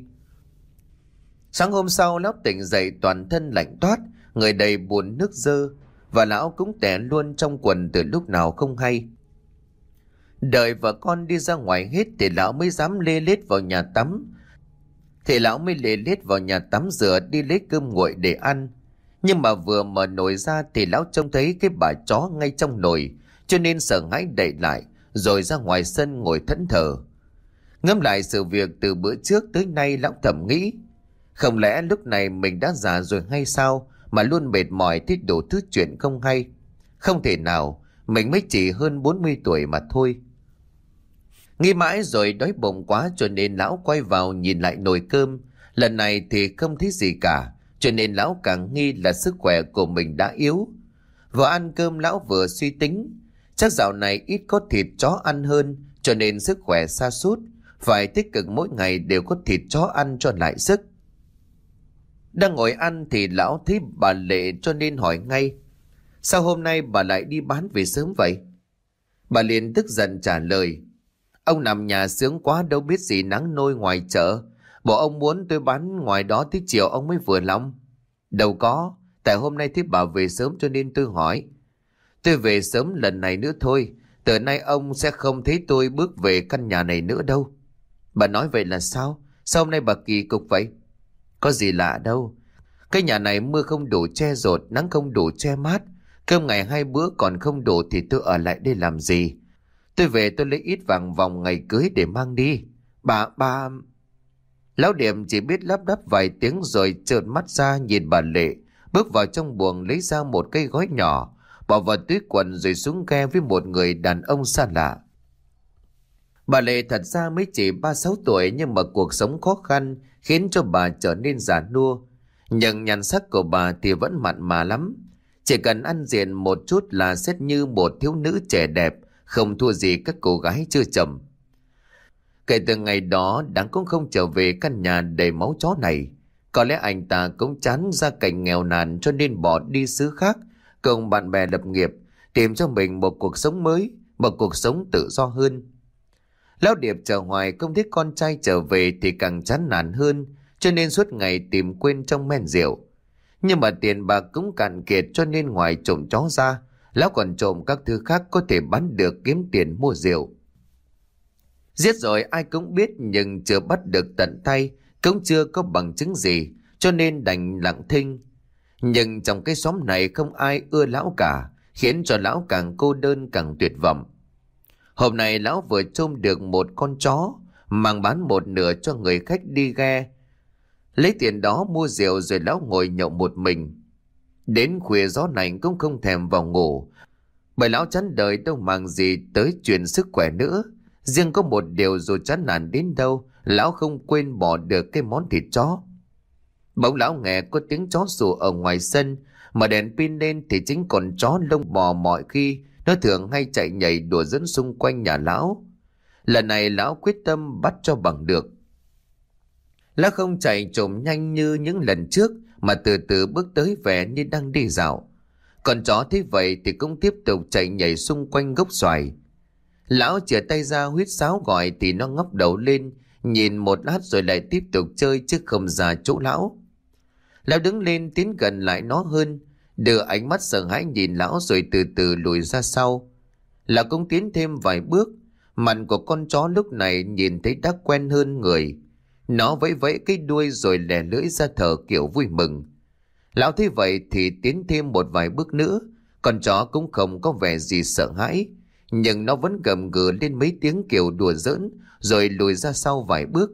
Sáng hôm sau lão tỉnh dậy toàn thân lạnh toát, người đầy buồn nước dơ, và lão cũng tè luôn trong quần từ lúc nào không hay. Đợi vợ con đi ra ngoài hết thì lão mới dám lê lết vào nhà tắm. Thì lão mới lê lết vào nhà tắm rửa đi lấy cơm nguội để ăn. Nhưng mà vừa mở nồi ra thì lão trông thấy cái bà chó ngay trong nồi, cho nên sợ hãi đậy lại, rồi ra ngoài sân ngồi thẫn thờ. Ngẫm lại sự việc từ bữa trước tới nay, lão thầm nghĩ, không lẽ lúc này mình đã già rồi hay sao mà luôn mệt mỏi thích đủ thứ chuyện không hay. Không thể nào, mình mới chỉ hơn bốn mươi tuổi mà thôi. Nghĩ mãi rồi đói bụng quá, cho nên lão quay vào nhìn lại nồi cơm. Lần này thì không thấy gì cả, cho nên lão càng nghi là sức khỏe của mình đã yếu. Vừa ăn cơm lão vừa suy tính, chắc dạo này ít có thịt chó ăn hơn, cho nên sức khỏe sa sút, phải tích cực mỗi ngày đều có thịt chó ăn cho lại sức. Đang ngồi ăn thì lão thấy bà Lệ, cho nên hỏi ngay, sao hôm nay bà lại đi bán về sớm vậy? Bà liền tức giận trả lời, ông nằm nhà sướng quá đâu biết gì nắng nôi ngoài chợ. Bộ ông muốn tôi bán ngoài đó tới chiều ông mới vừa lòng. Đâu có, tại hôm nay thấy bà về sớm cho nên tôi hỏi. Tôi về sớm lần này nữa thôi, từ nay ông sẽ không thấy tôi bước về căn nhà này nữa đâu. Bà nói vậy là sao? Sao hôm nay bà kỳ cục vậy? Có gì lạ đâu. Cái nhà này mưa không đủ che rột, nắng không đủ che mát, cơm ngày hai bữa còn không đủ thì tôi ở lại đây làm gì? Tôi về tôi lấy ít vàng vòng ngày cưới để mang đi. Bà, bà... Lão Điểm chỉ biết lắp đắp vài tiếng rồi trợn mắt ra nhìn bà Lệ, bước vào trong buồng lấy ra một cây gói nhỏ, bỏ vào túi quần rồi xuống ghe với một người đàn ông xa lạ. Bà Lệ thật ra mới chỉ ba sáu tuổi, nhưng mà cuộc sống khó khăn khiến cho bà trở nên già nua. Nhưng nhan sắc của bà thì vẫn mặn mà lắm. Chỉ cần ăn diện một chút là xét như một thiếu nữ trẻ đẹp, không thua gì các cô gái chưa chồng. Kể từ ngày đó, Đáng cũng không trở về căn nhà đầy máu chó này. Có lẽ anh ta cũng chán gia cảnh nghèo nàn, cho nên bỏ đi xứ khác cùng bạn bè lập nghiệp, tìm cho mình một cuộc sống mới, một cuộc sống tự do hơn. Lão Điệp chờ hoài không thấy con trai trở về thì càng chán nản hơn, cho nên suốt ngày tìm quên trong men rượu. Nhưng mà tiền bạc cũng cạn kiệt, cho nên ngoài trộm chó ra, lão còn trộm các thứ khác có thể bán được kiếm tiền mua rượu. Giết rồi ai cũng biết, nhưng chưa bắt được tận tay, cũng chưa có bằng chứng gì, cho nên đành lặng thinh. Nhưng trong cái xóm này không ai ưa lão cả, khiến cho lão càng cô đơn càng tuyệt vọng. Hôm nay lão vừa trông được một con chó, mang bán một nửa cho người khách đi ghe. Lấy tiền đó mua rượu rồi lão ngồi nhậu một mình. Đến khuya gió lạnh cũng không thèm vào ngủ, bởi lão chán đời đâu màng gì tới chuyện sức khỏe nữa. Riêng có một điều dù chán nản đến đâu, lão không quên bỏ được cái món thịt chó. Bỗng lão nghe có tiếng chó sủa ở ngoài sân, mà đèn pin lên thì chính con chó lông bò mọi khi nó thường hay chạy nhảy đùa dẫn xung quanh nhà lão. Lần này lão quyết tâm bắt cho bằng được. Lão không chạy trộm nhanh như những lần trước, mà từ từ bước tới vẻ như đang đi dạo. Con chó thấy vậy thì cũng tiếp tục chạy nhảy xung quanh gốc xoài. Lão chìa tay ra huýt sáo gọi thì nó ngóc đầu lên, nhìn một lát rồi lại tiếp tục chơi chứ không ra chỗ lão. Lão đứng lên tiến gần lại nó hơn, đưa ánh mắt sợ hãi nhìn lão rồi từ từ lùi ra sau. Lão cũng tiến thêm vài bước. Mặt của con chó lúc này nhìn thấy đã quen hơn người. Nó vẫy vẫy cái đuôi rồi lè lưỡi ra thở kiểu vui mừng. Lão thấy vậy thì tiến thêm một vài bước nữa. Con chó cũng không có vẻ gì sợ hãi, nhưng nó vẫn gầm gừ lên mấy tiếng kiểu đùa giỡn rồi lùi ra sau vài bước.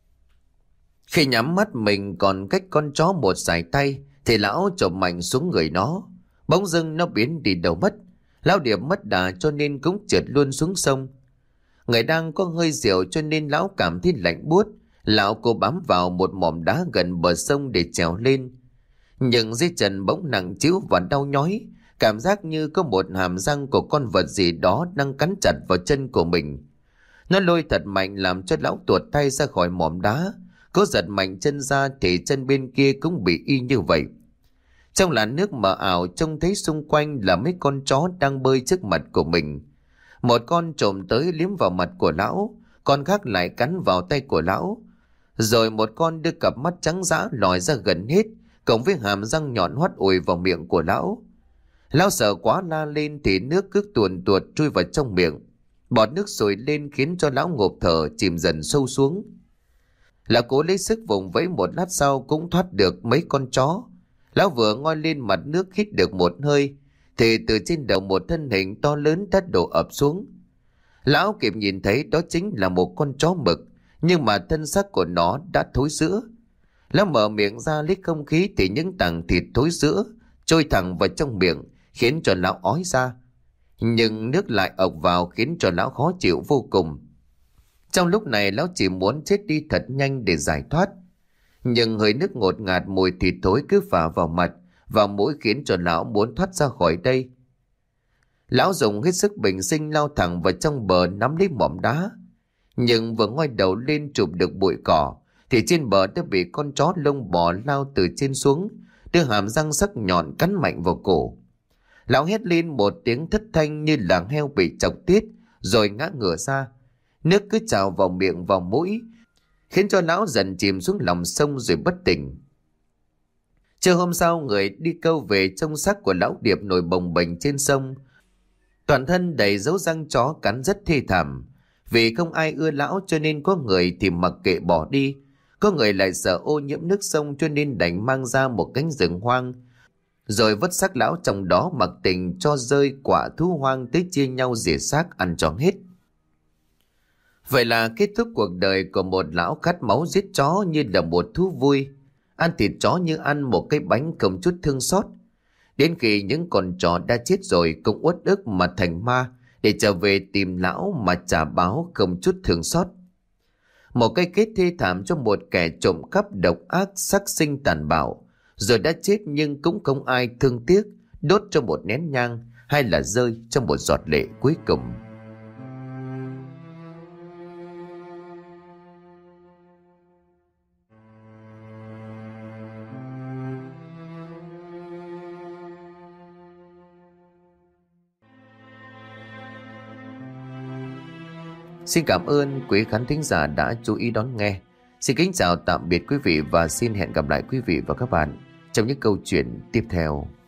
Khi nhắm mắt mình còn cách con chó một sải tay thì lão chộp mạnh xuống người nó. Bỗng dưng nó biến đi đâu mất. Lão điểm mất đà cho nên cũng trượt luôn xuống sông. Người đang có hơi rượu cho nên lão cảm thấy lạnh buốt. Lão cố bám vào một mỏm đá gần bờ sông để trèo lên. Nhưng dưới chân bỗng nặng trĩu và đau nhói. Cảm giác như có một hàm răng của con vật gì đó đang cắn chặt vào chân của mình. Nó lôi thật mạnh làm cho lão tuột tay ra khỏi mỏm đá. Cố giật mạnh chân ra thì chân bên kia cũng bị y như vậy. Trong làn nước mờ ảo trông thấy xung quanh là mấy con chó đang bơi trước mặt của mình. Một con trồm tới liếm vào mặt của lão, con khác lại cắn vào tay của lão. Rồi một con đưa cặp mắt trắng dã lòi ra gần hết, cộng với hàm răng nhọn hoắt ùi vào miệng của lão. Lão sợ quá la lên thì nước cứ tuồn tuột trôi vào trong miệng. Bọt nước sôi lên khiến cho lão ngộp thở chìm dần sâu xuống. Lão cố lấy sức vùng vẫy một lát sau cũng thoát được mấy con chó. Lão vừa ngoi lên mặt nước hít được một hơi thì từ trên đầu một thân hình to lớn đã đổ ập xuống. Lão kịp nhìn thấy đó chính là một con chó mực, nhưng mà thân xác của nó đã thối rữa. Lão mở miệng ra lấy không khí thì những tảng thịt thối rữa trôi thẳng vào trong miệng khiến cho lão ói ra. Nhưng nước lại ộc vào khiến cho lão khó chịu vô cùng. Trong lúc này lão chỉ muốn chết đi thật nhanh để giải thoát. Nhưng hơi nước ngột ngạt mùi thịt thối cứ phả vào mặt, vào mũi khiến cho lão muốn thoát ra khỏi đây. Lão dùng hết sức bình sinh lao thẳng vào trong bờ nắm lấy mỏm đá. Nhưng vừa ngoi đầu lên chụp được bụi cỏ thì trên bờ đã bị con chó lông bò lao từ trên xuống, đưa hàm răng sắc nhọn cắn mạnh vào cổ. Lão hét lên một tiếng thất thanh như là heo bị chọc tiết rồi ngã ngửa ra. Nước cứ trào vào miệng vào mũi khiến cho lão dần chìm xuống lòng sông rồi bất tỉnh. Trưa hôm sau, người đi câu về trông xác của lão Điệp nổi bồng bềnh trên sông. Toàn thân đầy dấu răng chó cắn rất thê thảm. Vì không ai ưa lão cho nên có người thì mặc kệ bỏ đi, có người lại sợ ô nhiễm nước sông cho nên đành mang ra một cánh rừng hoang, rồi vứt xác lão trong đó mặc tình cho rơi quả thú hoang tới chia nhau rỉa xác ăn cho hết. Vậy là kết thúc cuộc đời của một lão khát máu giết chó như là một thú vui. Ăn thịt chó như ăn một cái bánh không chút thương xót. Đến khi những con chó đã chết rồi cũng uất ức mà thành ma để trở về tìm lão mà trả báo không chút thương xót. Một cái kết thê thảm cho một kẻ trộm cắp độc ác sắc sinh tàn bạo, rồi đã chết nhưng cũng không ai thương tiếc, đốt cho một nén nhang hay là rơi trong một giọt lệ cuối cùng. Xin cảm ơn quý khán thính giả đã chú ý đón nghe. Xin kính chào tạm biệt quý vị và xin hẹn gặp lại quý vị và các bạn trong những câu chuyện tiếp theo.